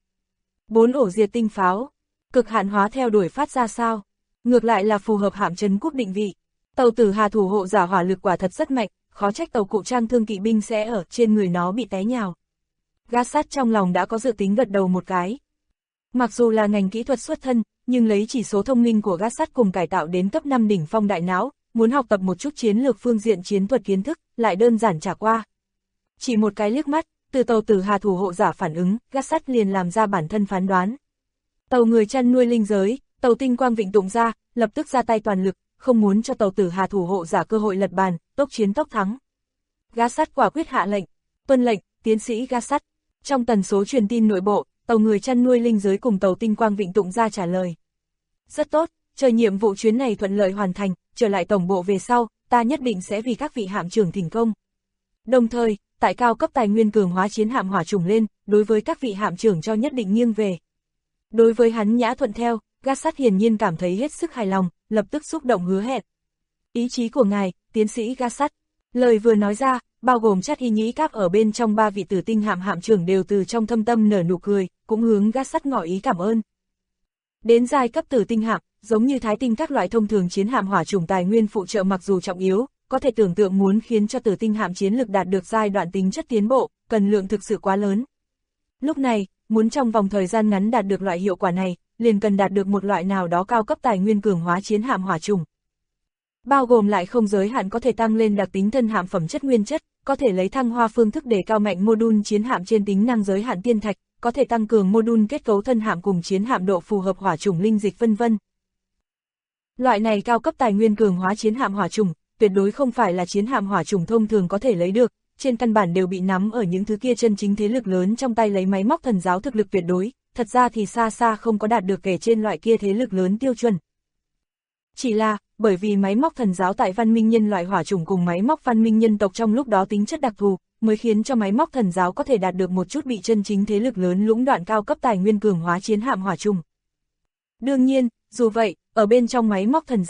4 ổ diệt tinh pháo, cực hạn hóa theo đuổi phát ra sao? Ngược lại là phù hợp hạm trấn quốc định vị. Tàu Tử Hà thủ hộ giả hỏa lực quả thật rất mạnh, khó trách tàu cụ trang thương kỵ binh sẽ ở trên người nó bị té nhào. Gác sắt trong lòng đã có dự tính gật đầu một cái. Mặc dù là ngành kỹ thuật xuất thân, nhưng lấy chỉ số thông minh của gác sắt cùng cải tạo đến cấp 5 đỉnh phong đại não, muốn học tập một chút chiến lược phương diện chiến thuật kiến thức, lại đơn giản trả qua. Chỉ một cái liếc mắt, từ tàu Tử Hà thủ hộ giả phản ứng, gác sắt liền làm ra bản thân phán đoán. Tàu người chăn nuôi linh giới, tàu tinh quang Vịnh Tụng ra, lập tức ra tay toàn lực, không muốn cho tàu Tử Hà thủ hộ giả cơ hội lật bàn, tốc chiến tốc thắng. Gác sắt quả quyết hạ lệnh, tuân lệnh, tiến sĩ gác sắt. Trong tần số truyền tin nội bộ, tàu người chăn nuôi linh giới cùng tàu tinh quang Vịnh Tụng ra trả lời. Rất tốt, chờ nhiệm vụ chuyến này thuận lợi hoàn thành, trở lại tổng bộ về sau, ta nhất định sẽ vì các vị hạm trưởng thỉnh công. Đồng thời, tại cao cấp tài nguyên cường hóa chiến hạm hỏa trùng lên, đối với các vị hạm trưởng cho nhất định nghiêng về. Đối với hắn nhã thuận theo, gác sắt hiển nhiên cảm thấy hết sức hài lòng, lập tức xúc động hứa hẹn. Ý chí của ngài, tiến sĩ gác sắt. Lời vừa nói ra, bao gồm Chát Y Nhĩ Các ở bên trong 3 vị Tử Tinh hạm hạm trưởng đều từ trong thâm tâm nở nụ cười, cũng hướng gác sắt ngỏ ý cảm ơn. Đến giai cấp Tử Tinh hạm, giống như Thái Tinh các loại thông thường chiến hạm hỏa chủng tài nguyên phụ trợ mặc dù trọng yếu, có thể tưởng tượng muốn khiến cho Tử Tinh hạm chiến lực đạt được giai đoạn tính chất tiến bộ, cần lượng thực sự quá lớn. Lúc này, muốn trong vòng thời gian ngắn đạt được loại hiệu quả này, liền cần đạt được một loại nào đó cao cấp tài nguyên cường hóa chiến hạm hỏa chủng. Bao gồm lại không giới hạn có thể tăng lên đặc tính thân hạm phẩm chất nguyên chất, có thể lấy thăng hoa phương thức để cao mạnh module chiến hạm trên tính năng giới hạn tiên thạch, có thể tăng cường module kết cấu thân hạm cùng chiến hạm độ phù hợp hỏa chủng linh dịch vân vân. Loại này cao cấp tài nguyên cường hóa chiến hạm hỏa chủng, tuyệt đối không phải là chiến hạm hỏa chủng thông thường có thể lấy được, trên căn bản đều bị nắm ở những thứ kia chân chính thế lực lớn trong tay lấy máy móc thần giáo thực lực tuyệt đối, thật ra thì xa xa không có đạt được kể trên loại kia thế lực lớn tiêu chuẩn. Chỉ là, bởi vì máy móc thần giáo tại văn minh nhân loại hỏa chủng cùng máy móc văn minh nhân tộc trong lúc đó tính chất đặc thù, mới khiến cho máy móc thần giáo có thể đạt được một chút bị chân chính thế lực lớn lũng đoạn cao cấp tài nguyên cường hóa chiến hạm hỏa chủng. Đương nhiên, dù vậy, ở bên trong máy móc thần giáo,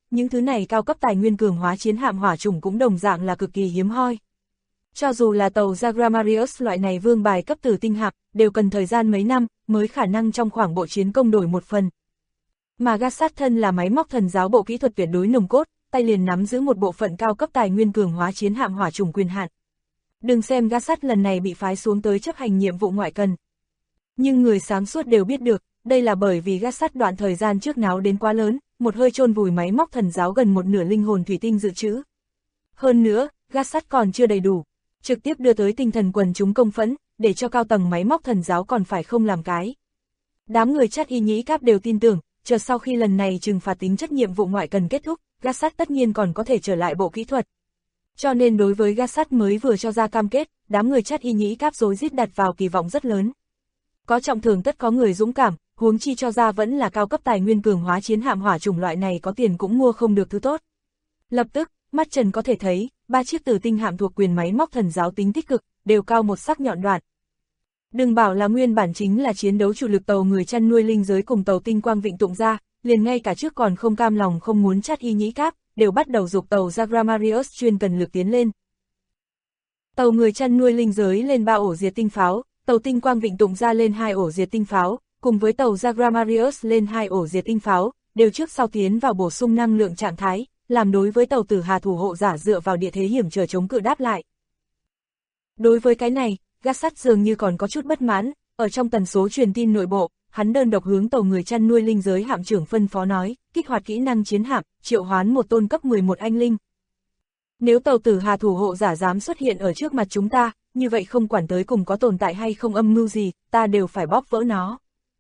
những thứ này cao cấp tài nguyên cường hóa chiến hạm hỏa chủng cũng đồng dạng là cực kỳ hiếm hoi. Cho dù là tàu Zagrammarius loại này vương bài cấp tử tinh hạm, đều cần thời gian mấy năm mới khả năng trong khoảng bộ chiến công đổi một phần. Mà Gassat thân là máy móc thần giáo bộ kỹ thuật tuyệt đối nồng cốt, tay liền nắm giữ một bộ phận cao cấp tài nguyên cường hóa chiến hạm hỏa chủng quyền hạn. Đừng xem Gassat lần này bị phái xuống tới chấp hành nhiệm vụ ngoại cần. Nhưng người sáng suốt đều biết được, đây là bởi vì Gassat đoạn thời gian trước náo đến quá lớn, một hơi chôn vùi máy móc thần giáo gần một nửa linh hồn thủy tinh dự trữ. Hơn nữa, Gassat còn chưa đầy đủ, trực tiếp đưa tới tinh thần quần chúng công phẫn, để cho cao tầng máy móc thần giáo còn phải không làm cái. Đám người Chát Y Nhĩ Cáp đều tin tưởng, chờ sau khi lần này trừng phạt tính chất nhiệm vụ ngoại cần kết thúc, Gassat tất nhiên còn có thể trở lại bộ kỹ thuật. Cho nên đối với Gassat mới vừa cho ra cam kết, đám người Chát Y Nhĩ Cáp rối rít đặt vào kỳ vọng rất lớn. Có trọng thưởng tất có người dũng cảm, huống chi cho ra vẫn là cao cấp tài nguyên cường hóa chiến hạm hỏa chủng loại này có tiền cũng mua không được thứ tốt. Lập tức, mắt trần có thể thấy, 3 chiếc tử tinh hạm thuộc quyền máy móc thần giáo tính tích cực, đều cao một sắc nhọn đoạn. Đừng bảo là nguyên bản chính là chiến đấu chủ lực tàu người chăn nuôi linh giới cùng tàu tinh quang vịnh tụng ra, liền ngay cả trước còn không cam lòng không muốn Chát Y Nhĩ Cáp, đều bắt đầu dục tàu Zagrammarius chuyên cần lực tiến lên. Tàu người chăn nuôi linh giới lên 3 ổ diệt tinh pháo, tàu tinh quang vịnh tụng ra lên 2 ổ diệt tinh pháo, cùng với tàu Zagrammarius lên 2 ổ diệt tinh pháo, đều trước sau tiến vào bổ sung năng lượng trạng thái, làm đối với tàu Tử Hà thủ hộ giả dựa vào địa thế hiểm trở chống cự đáp lại. Đối với cái này, Gassat dường như còn có chút bất mãn, ở trong tần số truyền tin nội bộ, hắn đơn độc hướng tàu người chăn nuôi linh giới hạm trưởng phân phó nói, kích hoạt kỹ năng chiến hạm, triệu hoán một tôn cấp 11 anh linh. Nếu tàu Tử Hà thủ hộ giả dám xuất hiện ở trước mặt chúng ta, như vậy không quản tới cùng có tồn tại hay không âm mưu gì, ta đều phải bóp vỡ nó.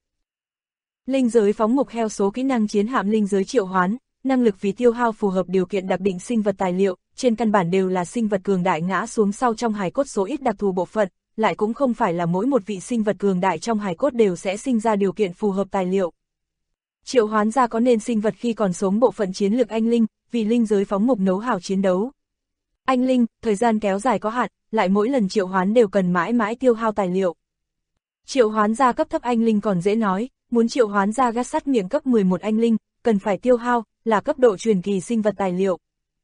Linh giới phóng mục heo số kỹ năng chiến hạm linh giới triệu hoán, năng lực vì tiêu hao phù hợp điều kiện đặc định sinh vật tài liệu, trên căn bản đều là sinh vật cường đại ngã xuống sau trong hài cốt số ít đặc thù bộ phận, lại cũng không phải là mỗi một vị sinh vật cường đại trong hài cốt đều sẽ sinh ra điều kiện phù hợp tài liệu. Triệu hoán ra có nên sinh vật khi còn sống bộ phận chiến lược anh linh, vì linh giới phóng mục nấu hào chiến đấu. Anh linh, thời gian kéo dài có hạn, lại mỗi lần triệu hoán đều cần mãi mãi tiêu hao tài liệu. Triệu hoán ra cấp thấp anh linh còn dễ nói, muốn triệu hoán ra Gassat miệng cấp 11 anh linh, cần phải tiêu hao, là cấp độ truyền kỳ sinh vật tài liệu.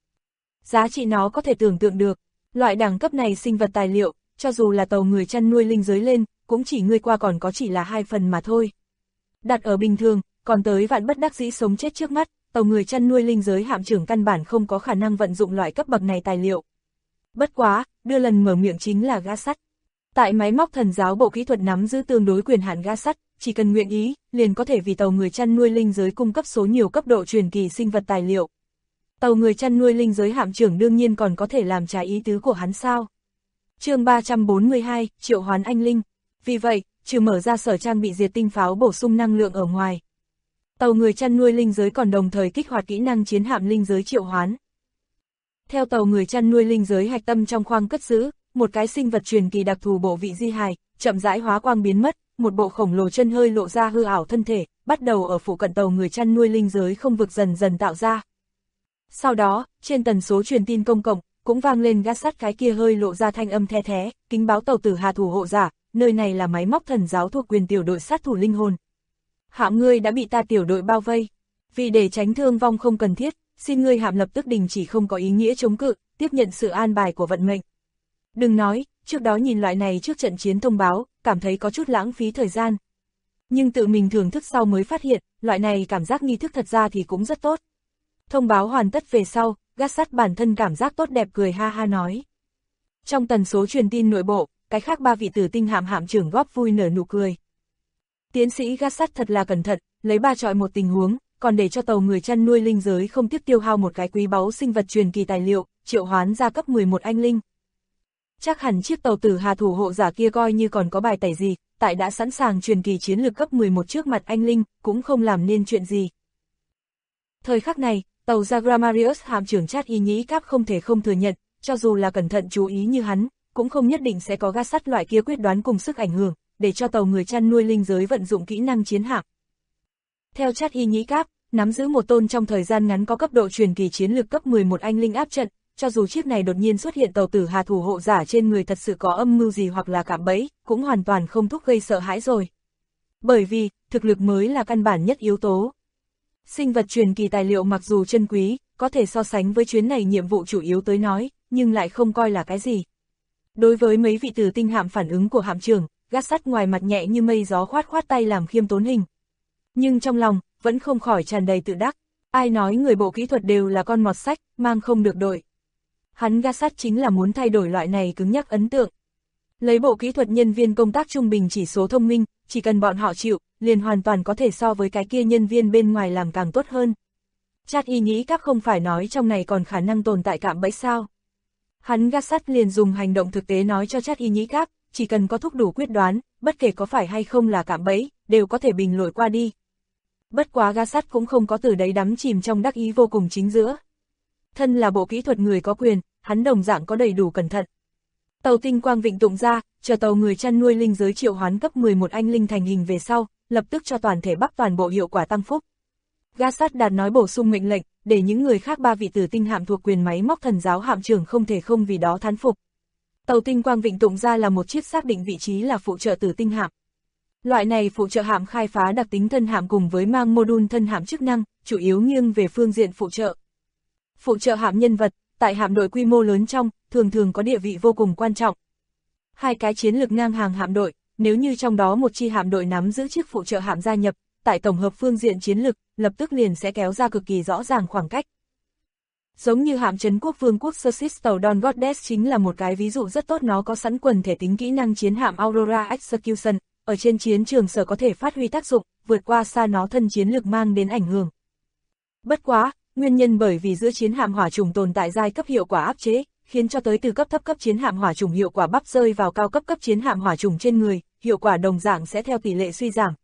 Giá trị nó có thể tưởng tượng được, loại đẳng cấp này sinh vật tài liệu, cho dù là tàu người chăn nuôi linh giới lên, cũng chỉ ngươi qua còn có chỉ là 2 phần mà thôi. Đặt ở bình thường, còn tới vạn bất đắc dĩ sống chết trước mắt, tàu người chăn nuôi linh giới hạm trưởng căn bản không có khả năng vận dụng loại cấp bậc này tài liệu. Bất quá, đưa lần mở miệng chính là Gassat. Tại máy móc thần giáo bộ kỹ thuật nắm giữ tương đối quyền hạn Gassat, chỉ cần nguyện ý, liền có thể vì tàu người chăn nuôi linh giới cung cấp số nhiều cấp độ truyền kỳ sinh vật tài liệu. Tàu người chăn nuôi linh giới hạm trưởng đương nhiên còn có thể làm trái ý tứ của hắn sao. Chương 342, triệu hoán anh linh. Vì vậy, trừ mở ra sở trang bị diệt tinh pháo bổ sung năng lượng ở ngoài, tàu người chăn nuôi linh giới còn đồng thời kích hoạt kỹ năng chiến hạm linh giới triệu hoán. Theo tàu người chăn nuôi linh giới hạch tâm trong khoang cất giữ, một cái sinh vật truyền kỳ đặc thù bộ vị di hài, chậm rãi hóa quang biến mất, một bộ khổng lồ chân hơi lộ ra hư ảo thân thể, bắt đầu ở phụ cận tàu người chăn nuôi linh giới không vực dần dần tạo ra. Sau đó, trên tần số truyền tin công cộng, cũng vang lên Gassat cái kia hơi lộ ra thanh âm the thé, kính báo tàu Tử Hà thủ hộ giả, nơi này là máy móc thần giáo thuộc quyền tiểu đội sát thủ linh hồn. Hạm ngươi đã bị ta tiểu đội bao vây, vì để tránh thương vong không cần thiết, xin ngươi hạm lập tức đình chỉ không có ý nghĩa chống cự, tiếp nhận sự an bài của vận mệnh. Đừng nói, trước đó nhìn loại này trước trận chiến thông báo, cảm thấy có chút lãng phí thời gian. Nhưng tự mình thưởng thức sau mới phát hiện, loại này cảm giác nghi thức thật ra thì cũng rất tốt. Thông báo hoàn tất về sau, Gassat bản thân cảm giác tốt đẹp cười ha ha nói. Trong tần số truyền tin nội bộ, cái khác 3 vị tử tinh hạm trưởng góp vui nở nụ cười. Tiến sĩ Gassat thật là cẩn thận, lấy 3 chọi một tình huống, còn để cho tàu người chăn nuôi linh giới không tiếp tiêu hao một cái quý báu sinh vật truyền kỳ tài liệu, triệu hoán ra cấp 11 anh linh. Chắc hẳn chiếc tàu Tử Hà thủ hộ giả kia coi như còn có bài tẩy gì, tại đã sẵn sàng truyền kỳ chiến lược cấp 11 trước mặt anh linh, cũng không làm nên chuyện gì. Thời khắc này, tàu Zagrammarius hạm trưởng Chát Y Nhĩ Cáp không thể không thừa nhận, cho dù là cẩn thận chú ý như hắn, cũng không nhất định sẽ có Gassat loại kia quyết đoán cùng sức ảnh hưởng, để cho tàu người chăn nuôi linh giới vận dụng kỹ năng chiến hạm. Theo Chát Y Nhĩ Cáp, nắm giữ một tôn trong thời gian ngắn có cấp độ truyền kỳ chiến lược cấp 11 anh linh áp trận, cho dù chiếc này đột nhiên xuất hiện tàu Tử Hà thủ hộ giả trên người thật sự có âm mưu gì hoặc là cạm bẫy, cũng hoàn toàn không thúc gây sợ hãi rồi. Bởi vì, thực lực mới là căn bản nhất yếu tố. Sinh vật truyền kỳ tài liệu mặc dù chân quý, có thể so sánh với chuyến này nhiệm vụ chủ yếu tới nói, nhưng lại không coi là cái gì. Đối với mấy vị tử tinh hạm phản ứng của hạm trưởng, Gát Sắt ngoài mặt nhẹ như mây gió khoát khoát tay làm khiêm tốn hình. Nhưng trong lòng, vẫn không khỏi tràn đầy tự đắc. Ai nói người bộ kỹ thuật đều là con mọt sách, mang không được đội. Hắn Gát Sắt chính là muốn thay đổi loại này cứng nhắc ấn tượng. Lấy bộ kỹ thuật nhân viên công tác trung bình chỉ số thông minh, chỉ cần bọn họ chịu, liền hoàn toàn có thể so với cái kia nhân viên bên ngoài làm càng tốt hơn. Chát y nhĩ các không phải nói trong này còn khả năng tồn tại cạm bẫy sao. Hắn Gát Sắt liền dùng hành động thực tế nói cho Chát y nhĩ các, chỉ cần có thúc đủ quyết đoán, bất kể có phải hay không là cạm bẫy, đều có thể bình lội qua đi. Bất quá Gát Sắt cũng không có từ đấy đắm chìm trong đắc ý vô cùng chính giữa. Thân là bộ kỹ thuật người có quyền, hắn đồng dạng có đầy đủ cẩn thận. Tàu tinh quang vịnh tụng ra, chờ tàu người chăn nuôi linh giới triệu hoán cấp 11 anh linh thành hình về sau, lập tức cho toàn thể Bắc toàn bộ hiệu quả tăng phúc. Gát Sắt đạt nói bổ sung mệnh lệnh, để những người khác 3 vị tử tinh hạm thuộc quyền máy móc thần giáo hạm trưởng không thể không vì đó thán phục. Tàu tinh quang vịnh tụng ra là một chiếc xác định vị trí là phụ trợ tử tinh hạm. Loại này phụ trợ hạm khai phá đặc tính thân hạm cùng với mang module thân hạm chức năng, chủ yếu nghiêng về phương diện phụ trợ. Phụ trợ hạm nhân vật, tại hạm đội quy mô lớn trong, thường có địa vị vô cùng quan trọng. Hai cái chiến lược ngang hàng hạm đội, nếu như trong đó một chi hạm đội nắm giữ chiếc phụ trợ hạm gia nhập, tại tổng hợp phương diện chiến lược, lập tức liền sẽ kéo ra cực kỳ rõ ràng khoảng cách. Giống như hạm trấn quốc vương quốc Sursis tàu Dawn Goddess chính là một cái ví dụ rất tốt, nó có sẵn quần thể tính kỹ năng chiến hạm Aurora Execution, ở trên chiến trường sở có thể phát huy tác dụng, vượt qua xa nó thân chiến lược mang đến ảnh hưởng. Bất quá, nguyên nhân bởi vì giữa chiến hạm hỏa trùng tồn tại giai cấp hiệu quả áp chế, khiến cho tới từ cấp thấp cấp chiến hạm hỏa trùng hiệu quả bắp rơi vào cao cấp cấp chiến hạm hỏa trùng trên người, hiệu quả đồng dạng sẽ theo tỷ lệ suy giảm.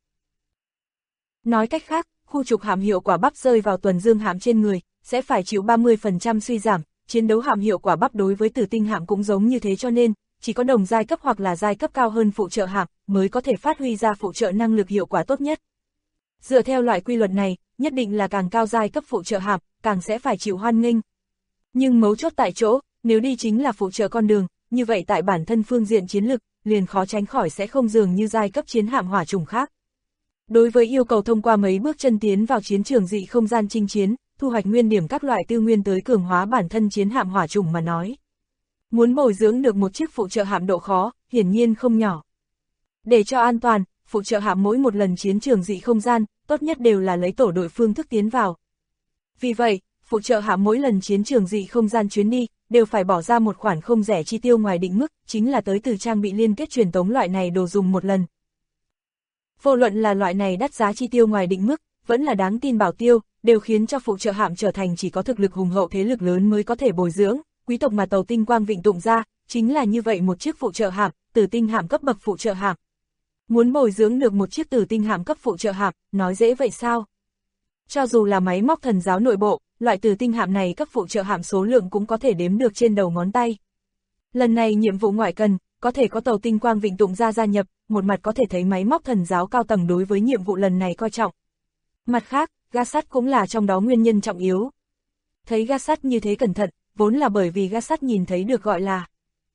Nói cách khác, khu trục hạm hiệu quả bắp rơi vào tuần dương hạm trên người, sẽ phải chịu 30% suy giảm, chiến đấu hạm hiệu quả bắp đối với tử tinh hạm cũng giống như thế, cho nên, chỉ có đồng giai cấp hoặc là giai cấp cao hơn phụ trợ hạm, mới có thể phát huy ra phụ trợ năng lực hiệu quả tốt nhất. Dựa theo loại quy luật này, nhất định là càng cao giai cấp phụ trợ hạm, càng sẽ phải chịu hoan nghênh. Nhưng mấu chốt tại chỗ, nếu đi chính là phụ trợ con đường, như vậy tại bản thân phương diện chiến lực, liền khó tránh khỏi sẽ không dường như giai cấp chiến hạm hỏa trùng khác. Đối với yêu cầu thông qua mấy bước chân tiến vào chiến trường dị không gian chinh chiến, thu hoạch nguyên điểm các loại tư nguyên tới cường hóa bản thân chiến hạm hỏa trùng mà nói. Muốn bồi dưỡng được một chiếc phụ trợ hạm độ khó, hiển nhiên không nhỏ. Để cho an toàn, phụ trợ hạm mỗi một lần chiến trường dị không gian, tốt nhất đều là lấy tổ đội phương thức tiến vào. Vì vậy, phụ trợ hạm mỗi lần chiến trường dị không gian chuyến đi, đều phải bỏ ra một khoản không rẻ chi tiêu ngoài định mức, chính là tới từ trang bị liên kết truyền tống loại này đồ dùng một lần. Vô luận là loại này đắt giá chi tiêu ngoài định mức, vẫn là đáng tin bảo tiêu, đều khiến cho phụ trợ hạm trở thành chỉ có thực lực hùng hậu thế lực lớn mới có thể bồi dưỡng. Quý tộc mà tàu tinh quang vịnh tụng ra, chính là như vậy một chiếc phụ trợ hạm, tử tinh hạm cấp bậc phụ trợ hạm. Muốn bồi dưỡng được một chiếc tử tinh hạm cấp phụ trợ hạm, nói dễ vậy sao? Cho dù là máy móc thần giáo nội bộ, loại tử tinh hạm này cấp phụ trợ hạm số lượng cũng có thể đếm được trên đầu ngón tay. Lần này nhiệm vụ ngoại cần, có thể có tàu tinh quang vịnh tụng ra gia nhập, một mặt có thể thấy máy móc thần giáo cao tầng đối với nhiệm vụ lần này coi trọng. Mặt khác, Gát Sắt cũng là trong đó nguyên nhân trọng yếu. Thấy Gát Sắt như thế cẩn thận, vốn là bởi vì Gát Sắt nhìn thấy được gọi là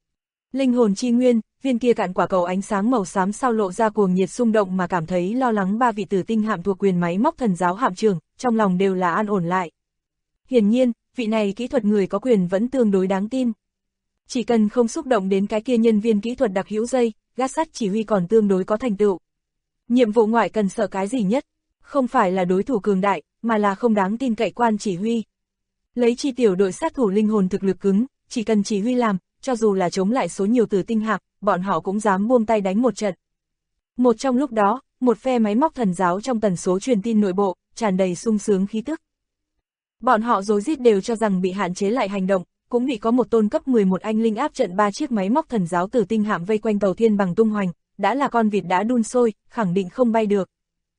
linh hồn chi nguyên, viên kia cạn quả cầu ánh sáng màu xám sau lộ ra cuồng nhiệt xung động mà cảm thấy lo lắng 3 vị tử tinh hạm thuộc quyền máy móc thần giáo hạm trưởng, trong lòng đều là an ổn lại. Hiển nhiên, vị này kỹ thuật người có quyền vẫn tương đối đáng tin. Chỉ cần không xúc động đến cái kia nhân viên kỹ thuật đặc hữu dây, Gát Sắt chỉ huy còn tương đối có thành tựu. Nhiệm vụ ngoại cần sợ cái gì nhất? Không phải là đối thủ cường đại, mà là không đáng tin cậy quan chỉ huy. Lấy chi tiểu đội sát thủ linh hồn thực lực cứng, chỉ cần chỉ huy làm, cho dù là chống lại số nhiều tử tinh hạm, bọn họ cũng dám buông tay đánh một trận. Một trong lúc đó, một phe máy móc thần giáo trong tần số truyền tin nội bộ, tràn đầy sung sướng khí tức. Bọn họ rối rít đều cho rằng bị hạn chế lại hành động, cũng bị có một tôn cấp 11 anh linh áp trận 3 chiếc máy móc thần giáo tử tinh hạm vây quanh tàu thiên bằng tung hoành, đã là con vịt đã đun sôi, khẳng định không bay được.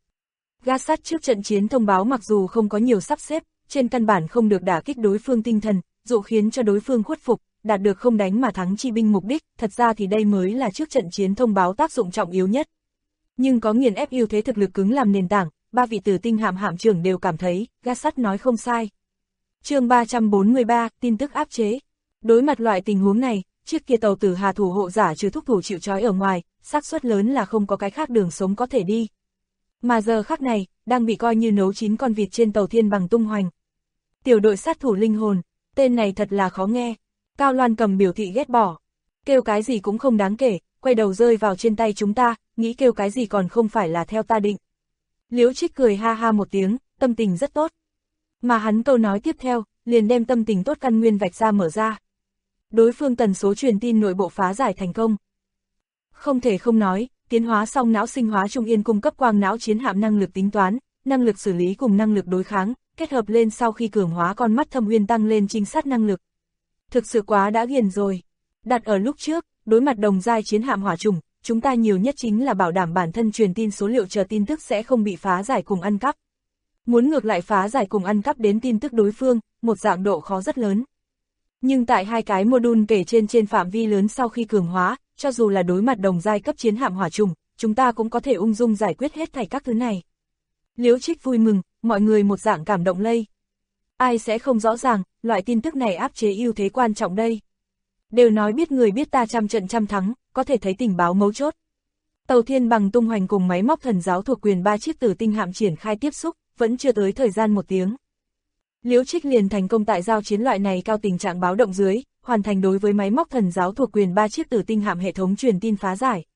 Gát Sắt trước trận chiến thông báo mặc dù không có nhiều sắp xếp, trên căn bản không được đả kích đối phương tinh thần, dụ khiến cho đối phương khuất phục, đạt được không đánh mà thắng chi binh mục đích, thật ra thì đây mới là trước trận chiến thông báo tác dụng trọng yếu nhất. Nhưng có nghiền ép ưu thế thực lực cứng làm nền tảng, 3 vị tử tinh hạm hạm trưởng đều cảm thấy, Gát Sắt nói không sai. Chương 343, tin tức áp chế. Đối mặt loại tình huống này, chiếc kia tàu tử hà thủ hộ giả trừ thúc thủ chịu trói ở ngoài, xác suất lớn là không có cái khác đường sống có thể đi. mà giờ khắc này, đang bị coi như nấu chín con vịt trên tàu Thiên Bằng tung hoành. Tiểu đội sát thủ linh hồn, tên này thật là khó nghe. Cao Loan Cầm biểu thị ghét bỏ. Kêu cái gì cũng không đáng kể, quay đầu rơi vào trên tay chúng ta, nghĩ kêu cái gì còn không phải là theo ta định. Liễu Trích cười ha ha một tiếng, tâm tình rất tốt. Mà hắn câu nói tiếp theo, liền đem tâm tình tốt căn nguyên vạch ra mở ra. Đối phương tần số truyền tin nội bộ phá giải thành công. Không thể không nói, tiến hóa xong não sinh hóa trung yên cung cấp quang não chiến hạm năng lực tính toán, năng lực xử lý cùng năng lực đối kháng, kết hợp lên sau khi cường hóa con mắt thâm uyên tăng lên trinh sát năng lực. Thực sự quá đã ghiền rồi. Đặt ở lúc trước, đối mặt đồng giai chiến hạm hỏa trùng, chúng ta nhiều nhất chính là bảo đảm bản thân truyền tin số liệu chờ tin tức sẽ không bị phá giải cùng ăn cắp. Muốn ngược lại phá giải cùng ăn cắp đến tin tức đối phương, một dạng độ khó rất lớn. Nhưng tại hai cái module kể trên phạm vi lớn sau khi cường hóa, cho dù là đối mặt đồng giai cấp chiến hạm hỏa trùng, chúng ta cũng có thể ung dung giải quyết hết thảy các thứ này. Liễu Trích vui mừng, mọi người một dạng cảm động lây. Ai sẽ không rõ ràng, loại tin tức này áp chế ưu thế quan trọng đây. Đều nói biết người biết ta trăm trận trăm thắng, có thể thấy tình báo mấu chốt. Tàu Thiên Bằng tung hoành cùng máy móc thần giáo thuộc quyền 3 chiếc tử tinh hạm triển khai tiếp xúc, vẫn chưa tới thời gian 1 tiếng. Liễu Trích liền thành công tại giao chiến loại này cao tình trạng báo động dưới, hoàn thành đối với máy móc thần giáo thuộc quyền 3 chiếc tử tinh hạm hệ thống truyền tin phá giải.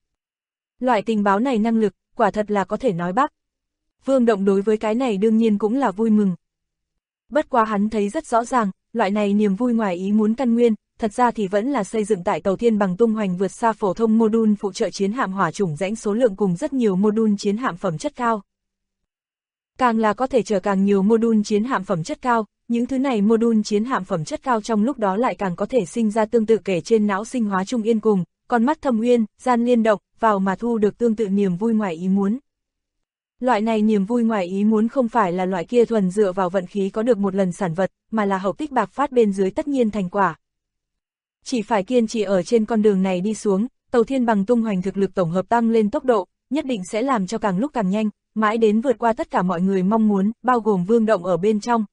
Loại tình báo này năng lực, quả thật là có thể nói bác. Vương Động đối với cái này đương nhiên cũng là vui mừng. Bất quá hắn thấy rất rõ ràng, loại này niềm vui ngoài ý muốn căn nguyên, thật ra thì vẫn là xây dựng tại tàu Thiên Bằng tung hoành vượt xa phổ thông module phụ trợ chiến hạm hỏa chủng rãnh số lượng cùng rất nhiều module chiến hạm phẩm chất cao. Càng là có thể chở càng nhiều module chiến hạm phẩm chất cao, những thứ này module chiến hạm phẩm chất cao trong lúc đó lại càng có thể sinh ra tương tự kể trên não sinh hóa trung yên cùng, con mắt thâm uyên, gian liên động, vào mà thu được tương tự niềm vui ngoài ý muốn. Loại này niềm vui ngoài ý muốn không phải là loại kia thuần dựa vào vận khí có được một lần sản vật, mà là hậu tích bạc phát bên dưới tất nhiên thành quả. Chỉ phải kiên trì ở trên con đường này đi xuống, tàu Thiên Bằng tung hoành thực lực tổng hợp tăng lên tốc độ, nhất định sẽ làm cho càng lúc càng nhanh, mãi đến vượt qua tất cả mọi người mong muốn, bao gồm Vương Động ở bên trong.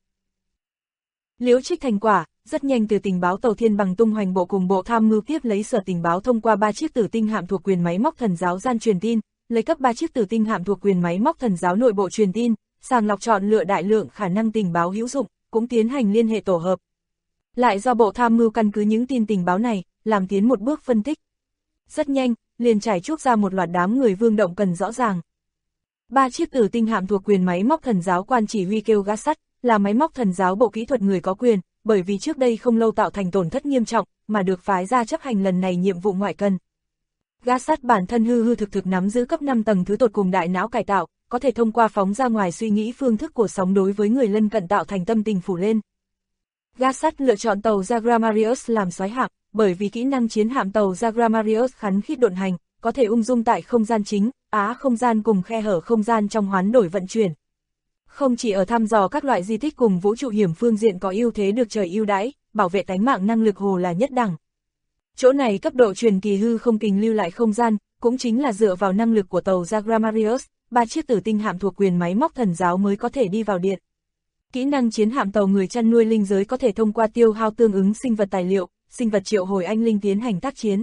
Liễu Trích thành quả, rất nhanh từ tình báo tàu Thiên Bằng tung hoành bộ cùng bộ tham mưu tiếp lấy sở tình báo thông qua 3 chiếc tử tinh hạm thuộc quyền máy móc thần giáo gian truyền tin, lấy cấp 3 chiếc tử tinh hạm thuộc quyền máy móc thần giáo nội bộ truyền tin, sàng lọc chọn lựa đại lượng khả năng tình báo hữu dụng, cũng tiến hành liên hệ tổ hợp. Lại do bộ tham mưu căn cứ những tin tình báo này, làm tiến một bước phân tích. Rất nhanh, liền trải chuốc ra một loạt đám người Vương Động cần rõ ràng. 3 chiếc tử tinh hạm thuộc quyền máy móc thần giáo quan chỉ huy kêu gác sắt, là máy móc thần giáo bộ kỹ thuật người có quyền, bởi vì trước đây không lâu tạo thành tổn thất nghiêm trọng, mà được phái ra chấp hành lần này nhiệm vụ ngoại cần. Gác sắt bản thân hư thực nắm giữ cấp 5 tầng thứ tột cùng đại não cải tạo, có thể thông qua phóng ra ngoài suy nghĩ phương thức của sóng đối với người lân cận tạo thành tâm tình phủ lên. Gác sắt lựa chọn tàu Zagramarius làm soái hạm, bởi vì kỹ năng chiến hạm tàu Zagramarius khắn khít độn hành, có thể ung dung tại không gian chính, không gian cùng khe hở không gian trong hoán đổi vận chuyển. Không chỉ ở thăm dò các loại di tích cùng vũ trụ hiểm phương diện có ưu thế được trời ưu đãi, bảo vệ tánh mạng năng lực hồ là nhất đẳng. Chỗ này cấp độ truyền kỳ hư không kình lưu lại không gian, cũng chính là dựa vào năng lực của tàu Zagramarius, 3 chiếc tử tinh hạm thuộc quyền máy móc thần giáo mới có thể đi vào điện. Kỹ năng chiến hạm tàu người chăn nuôi linh giới có thể thông qua tiêu hao tương ứng sinh vật tài liệu, sinh vật triệu hồi anh linh tiến hành tác chiến.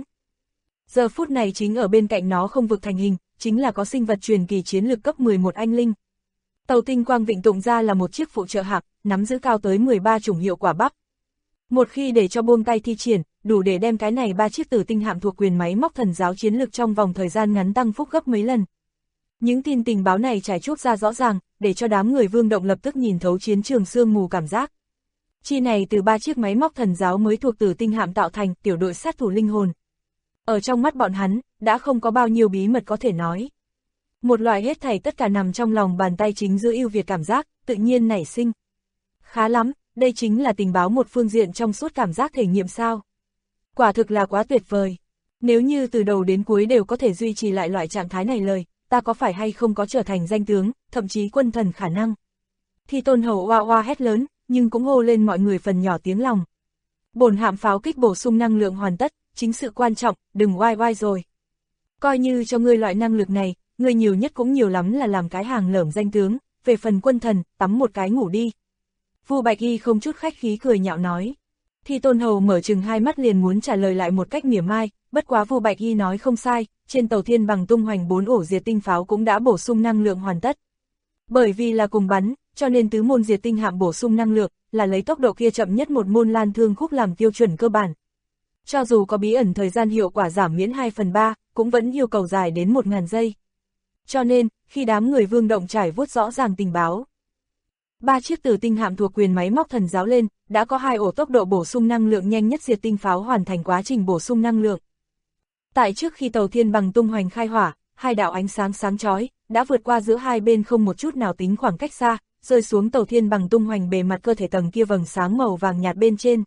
Giờ phút này chính ở bên cạnh nó không vực thành hình, chính là có sinh vật truyền kỳ chiến lực cấp 11 anh linh. Tàu tinh quang vịnh tụng ra là một chiếc phụ trợ hạm, nắm giữ cao tới 13 chủng hiệu quả bắp. Một khi để cho buông tay thi triển, đủ để đem cái này 3 chiếc tử tinh hạm thuộc quyền máy móc thần giáo chiến lực trong vòng thời gian ngắn tăng phúc gấp mấy lần. Những tin tình báo này trải chuốc ra rõ ràng, để cho đám người Vương Động lập tức nhìn thấu chiến trường sương mù cảm giác. Chi này từ 3 chiếc máy móc thần giáo mới thuộc tử tinh hạm tạo thành tiểu đội sát thủ linh hồn. Ở trong mắt bọn hắn, đã không có bao nhiêu bí mật có thể nói. Một loại hết thảy tất cả nằm trong lòng bàn tay chính giữa ưu việt cảm giác, tự nhiên nảy sinh. Khá lắm, đây chính là tình báo một phương diện trong suốt cảm giác thể nghiệm sao. Quả thực là quá tuyệt vời. Nếu như từ đầu đến cuối đều có thể duy trì lại loại trạng thái này lời, ta có phải hay không có trở thành danh tướng, thậm chí quân thần khả năng. Thì Tôn Hầu oa oa hét lớn, nhưng cũng hô lên mọi người phần nhỏ tiếng lòng. Bổn hạm pháo kích bổ sung năng lượng hoàn tất, chính sự quan trọng, đừng oai oai rồi. Coi như cho ngươi loại năng lực này, ngươi nhiều nhất cũng nhiều lắm là làm cái hàng lởm danh tướng, về phần quân thần, tắm một cái ngủ đi. Vu Bạch Y không chút khách khí cười nhạo nói. Thì Tôn Hầu mở chừng hai mắt liền muốn trả lời lại một cách mỉa mai, bất quá Vu Bạch Y nói không sai, trên tàu Thiên Bằng tung hoành 4 ổ diệt tinh pháo cũng đã bổ sung năng lượng hoàn tất. Bởi vì là cùng bắn, cho nên tứ môn diệt tinh hạm bổ sung năng lượng, là lấy tốc độ kia chậm nhất một môn lan thương khúc làm tiêu chuẩn cơ bản. Cho dù có bí ẩn thời gian hiệu quả giảm miễn 2/3, cũng vẫn yêu cầu dài đến 1000 giây. Cho nên, khi đám người Vương Động trải vuốt rõ ràng tình báo, 3 chiếc tử tinh hạm thuộc quyền máy móc thần giáo lên, đã có 2 ổ tốc độ bổ sung năng lượng nhanh nhất diệt tinh pháo hoàn thành quá trình bổ sung năng lượng. Tại trước khi tàu Thiên Bằng tung hoành khai hỏa, 2 đạo ánh sáng sáng chói đã vượt qua giữa hai bên không một chút nào tính khoảng cách xa, rơi xuống tàu Thiên Bằng tung hoành bề mặt cơ thể tầng kia vầng sáng màu vàng nhạt bên trên.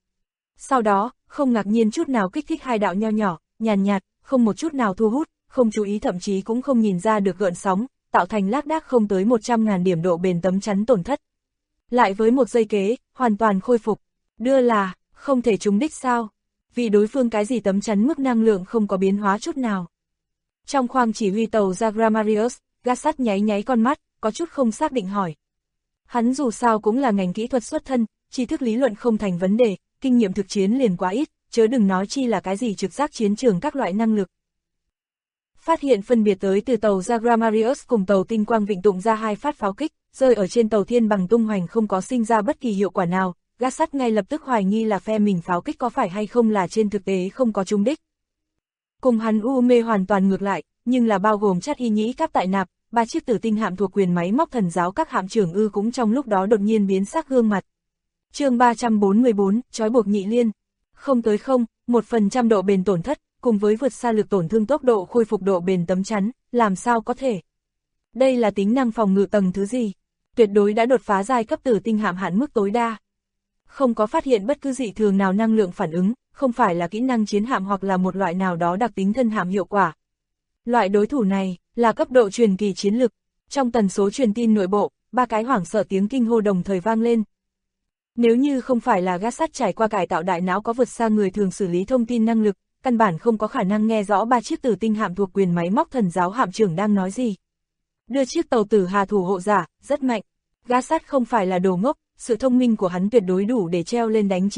Sau đó, không ngạc nhiên chút nào kích thích 2 đạo nho nhỏ, nhàn nhạt, không một chút nào thu hút, không chú ý thậm chí cũng không nhìn ra được gợn sóng, tạo thành lác đác không tới 100.000 điểm độ bền tấm chắn tổn thất. Lại với một giây kế, hoàn toàn khôi phục. Đưa là, không thể trúng đích sao? Vì đối phương cái gì tấm chắn mức năng lượng không có biến hóa chút nào. Trong khoang chỉ huy tàu Zagramarius, Gassat nháy nháy con mắt, có chút không xác định hỏi. Hắn dù sao cũng là ngành kỹ thuật xuất thân, tri thức lý luận không thành vấn đề, kinh nghiệm thực chiến liền quá ít, chớ đừng nói chi là cái gì trực giác chiến trường các loại năng lực. Phát hiện phân biệt tới từ tàu Zagramarius cùng tàu Tinh Quang Vịnh Tụng ra 2 phát pháo kích, rơi ở trên tàu Thiên Bằng tung hoành không có sinh ra bất kỳ hiệu quả nào, Gassat ngay lập tức hoài nghi là phe mình pháo kích có phải hay không là trên thực tế không có trúng đích. Cùng hắn u mê hoàn toàn ngược lại, nhưng là bao gồm Chát Y Nhĩ Cáp tại nạp, 3 chiếc tử tinh hạm thuộc quyền máy móc thần giáo các hạm trưởng cũng trong lúc đó đột nhiên biến sắc gương mặt. Chương 344, trói buộc nhị liên. Không tới 1% độ bền tổn thất, cùng với vượt xa lực tổn thương tốc độ khôi phục độ bền tấm chắn, làm sao có thể? Đây là tính năng phòng ngự tầng thứ gì? Tuyệt đối đã đột phá giai cấp tử tinh hạm hạn mức tối đa. Không có phát hiện bất cứ dị thường nào năng lượng phản ứng, không phải là kỹ năng chiến hạm hoặc là một loại nào đó đặc tính thân hạm hiệu quả. Loại đối thủ này là cấp độ truyền kỳ chiến lực. Trong tần số truyền tin nội bộ, 3 cái hoảng sợ tiếng kinh hô đồng thời vang lên. Nếu như không phải là Gassat trải qua cải tạo đại não có vượt xa người thường xử lý thông tin năng lực, căn bản không có khả năng nghe rõ 3 chiếc tử tinh hạm thuộc quyền máy móc thần giáo hạm trưởng đang nói gì. Đưa chiếc tàu Tử Hà thủ hộ giả, rất mạnh. Gassat không phải là đồ ngốc, sự thông minh của hắn tuyệt đối đủ để treo lên đánh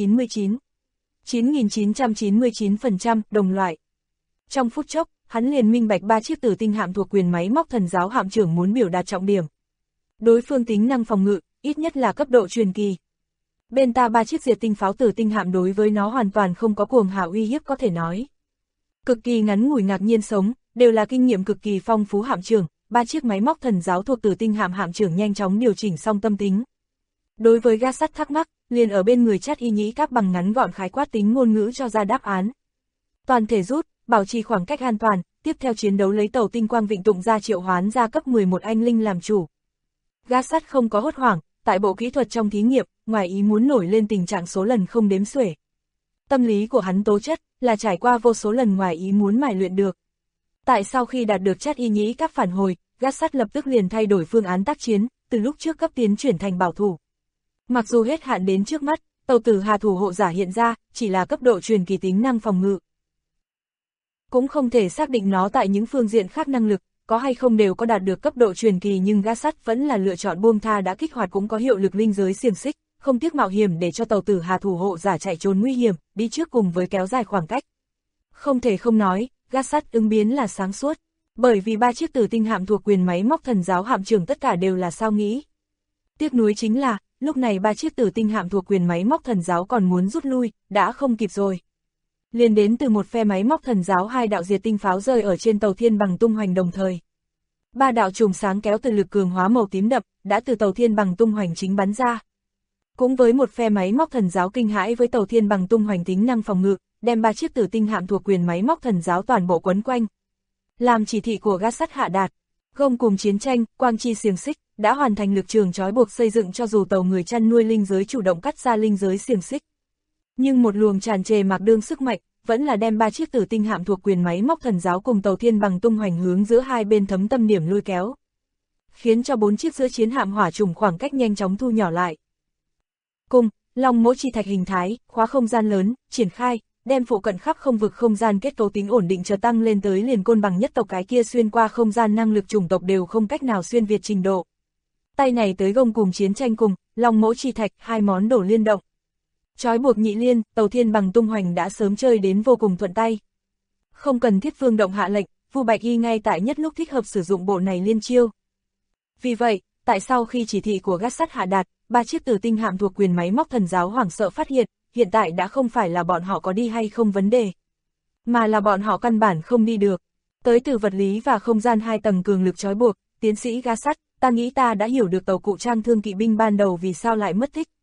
99,999% đồng loại. Trong phút chốc, hắn liền minh bạch 3 chiếc tử tinh hạm thuộc quyền máy móc thần giáo hạm trưởng muốn biểu đạt trọng điểm. Đối phương tính năng phòng ngự, ít nhất là cấp độ truyền kỳ. Bên ta 3 chiếc diệt tinh pháo tử tinh hạm đối với nó hoàn toàn không có cuồng hào uy hiếp có thể nói. Cực kỳ ngắn ngủi ngạc nhiên sống, đều là kinh nghiệm cực kỳ phong phú hạm trưởng, 3 chiếc máy móc thần giáo thuộc tử tinh hạm hạm trưởng nhanh chóng điều chỉnh xong tâm tính. Đối với Gassat thắc mắc, liền ở bên người Chát Y Nhĩ Cáp bằng ngắn gọn khái quát tính ngôn ngữ cho ra đáp án. Toàn thể rút, bảo trì khoảng cách an toàn, tiếp theo chiến đấu lấy tàu Tinh Quang Vịnh Tụng ra triệu hoán ra cấp 11 anh linh làm chủ. Gassat không có hốt hoảng, tại bộ kỹ thuật trong thí nghiệm, ngoài ý muốn nổi lên tình trạng số lần không đếm xuể. Tâm lý của hắn tố chất, là trải qua vô số lần ngoài ý muốn mài luyện được. Tại sau khi đạt được Chát Y Nhĩ Cáp phản hồi, Gassat lập tức liền thay đổi phương án tác chiến, từ lúc trước cấp tiến chuyển thành bảo thủ. Mặc dù hết hạn đến trước mắt, tàu Tử Hà thủ hộ giả hiện ra, chỉ là cấp độ truyền kỳ tính năng phòng ngự. Cũng không thể xác định nó tại những phương diện khác năng lực, có hay không đều có đạt được cấp độ truyền kỳ, nhưng Gassat vẫn là lựa chọn buông tha đã kích hoạt cũng có hiệu lực linh giới xiềng xích, không tiếc mạo hiểm để cho tàu Tử Hà thủ hộ giả chạy trốn nguy hiểm, đi trước cùng với kéo dài khoảng cách. Không thể không nói, Gassat ứng biến là sáng suốt, bởi vì 3 chiếc tử tinh hạm thuộc quyền máy móc thần giáo hạm trưởng tất cả đều là sao nghĩ. Tiếc nuối chính là, lúc này 3 chiếc tử tinh hạm thuộc quyền máy móc thần giáo còn muốn rút lui, đã không kịp rồi. Liền đến từ một phe máy móc thần giáo 2 đạo diệt tinh pháo rơi ở trên tàu Thiên Bằng tung hoành đồng thời. 3 đạo chùm sáng kéo từ lực cường hóa màu tím đậm, đã từ tàu Thiên Bằng tung hoành chính bắn ra. Cũng với một phe máy móc thần giáo kinh hãi với tàu Thiên Bằng tung hoành tính năng phòng ngự, đem 3 chiếc tử tinh hạm thuộc quyền máy móc thần giáo toàn bộ quấn quanh. Làm chỉ thị của Gassat hạ đạt, gông cùng chiến tranh, quang chi xiềng xích, đã hoàn thành lực trường trói buộc xây dựng cho dù tàu người chăn nuôi linh giới chủ động cắt ra linh giới xiềng xích. Nhưng một luồng tràn trề mạc đương sức mạnh, vẫn là đem 3 chiếc tử tinh hạm thuộc quyền máy móc thần giáo cùng tàu Thiên Bằng tung hoành hướng giữa hai bên thấm tâm điểm lôi kéo. Khiến cho 4 chiếc giữa chiến hạm hỏa trùng khoảng cách nhanh chóng thu nhỏ lại. Cùng, long mỗ chi thạch hình thái, khóa không gian lớn, triển khai, đem phụ cận khắp không vực không gian kết cấu tính ổn định chờ tăng lên tới liền côn bằng nhất tộc cái kia xuyên qua không gian năng lực chủng tộc đều không cách nào xuyên việt trình độ. Tay này tới gông cùng chiến tranh cùng, long mỗ chi thạch, 2 món đồ liên động. Trói buộc nhị liên, tàu Thiên Bằng tung hoành đã sớm chơi đến vô cùng thuận tay. Không cần Thiết Vương động hạ lệnh, Vu Bạch Y ngay tại nhất lúc thích hợp sử dụng bộ này liên chiêu. Vì vậy, tại sao khi chỉ thị của gác sắt hạ đạt, 3 chiếc tử tinh hạm thuộc quyền máy móc thần giáo hoảng sợ phát hiện tại đã không phải là bọn họ có đi hay không vấn đề, mà là bọn họ căn bản không đi được. Tới từ vật lý và không gian 2 tầng cường lực trói buộc, tiến sĩ gác sắt, ta nghĩ ta đã hiểu được tàu cụ trang thương kỵ binh ban đầu vì sao lại mất tích.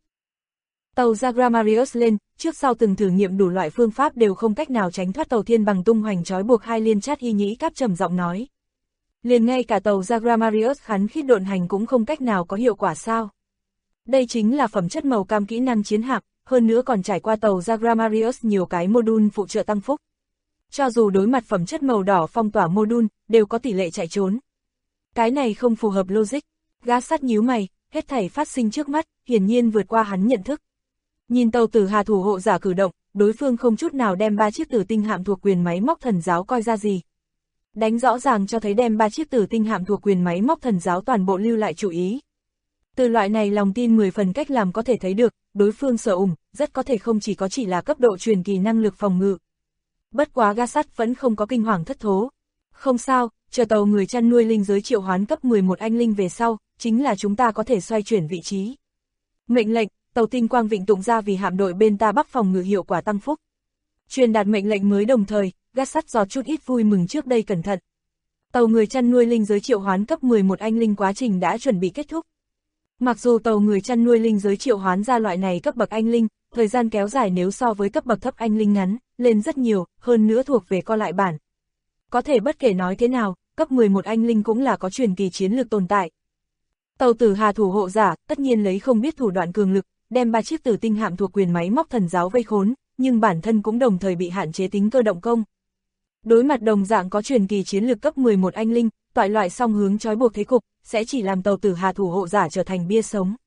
Tàu Zagrammarius lên, trước sau từng thử nghiệm đủ loại phương pháp đều không cách nào tránh thoát tàu thiên bằng tung hoành trói buộc hai liên Chát Hy Nhĩ Cáp trầm giọng nói. Liền ngay cả tàu Zagrammarius khắn khít độn hành cũng không cách nào có hiệu quả sao. Đây chính là phẩm chất màu cam kỹ năng chiến hạm, hơn nữa còn trải qua tàu Zagrammarius nhiều cái module phụ trợ tăng phúc. Cho dù đối mặt phẩm chất màu đỏ phong tỏa module, đều có tỷ lệ chạy trốn. Cái này không phù hợp logic. Gác sắt nhíu mày, hết thảy phát sinh trước mắt, hiển nhiên vượt qua hắn nhận thức. Nhìn tàu Tử Hà thủ hộ giả cử động, đối phương không chút nào đem 3 chiếc tử tinh hạm thuộc quyền máy móc thần giáo coi ra gì. Đánh rõ ràng cho thấy đem 3 chiếc tử tinh hạm thuộc quyền máy móc thần giáo toàn bộ lưu lại chủ ý. Từ loại này lòng tin 10 phần cách làm có thể thấy được, đối phương sở rất có thể không chỉ là cấp độ truyền kỳ năng lực phòng ngự. Bất quá gác sắt vẫn không có kinh hoàng thất thố. Không sao, chờ tàu người chăn nuôi linh giới triệu hoán cấp 11 anh linh về sau, chính là chúng ta có thể xoay chuyển vị trí. Mệnh lệnh, tàu tinh quang vịnh tụng ra vì hạm đội bên ta bắc phòng ngự hiệu quả tăng phúc. Truyền đạt mệnh lệnh mới đồng thời, gác sắt giọt chút ít vui mừng trước đây cẩn thận. Tàu người chăn nuôi linh giới triệu hoán cấp 11 anh linh quá trình đã chuẩn bị kết thúc. Mặc dù tàu người chăn nuôi linh giới triệu hoán ra loại này cấp bậc anh linh, thời gian kéo dài nếu so với cấp bậc thấp anh linh ngắn, lên rất nhiều, hơn nữa thuộc về co lại bản. Có thể bất kể nói thế nào, cấp 11 anh linh cũng là có truyền kỳ chiến lược tồn tại. Tàu Tử Hà thủ hộ giả, tất nhiên lấy không biết thủ đoạn cường lực, đem 3 chiếc tử tinh hạm thuộc quyền máy móc thần giáo vây khốn, nhưng bản thân cũng đồng thời bị hạn chế tính cơ động công. Đối mặt đồng dạng có truyền kỳ chiến lược cấp 11 anh linh, toại loại song hướng trói buộc thế cục, sẽ chỉ làm tàu Tử Hà thủ hộ giả trở thành bia sống.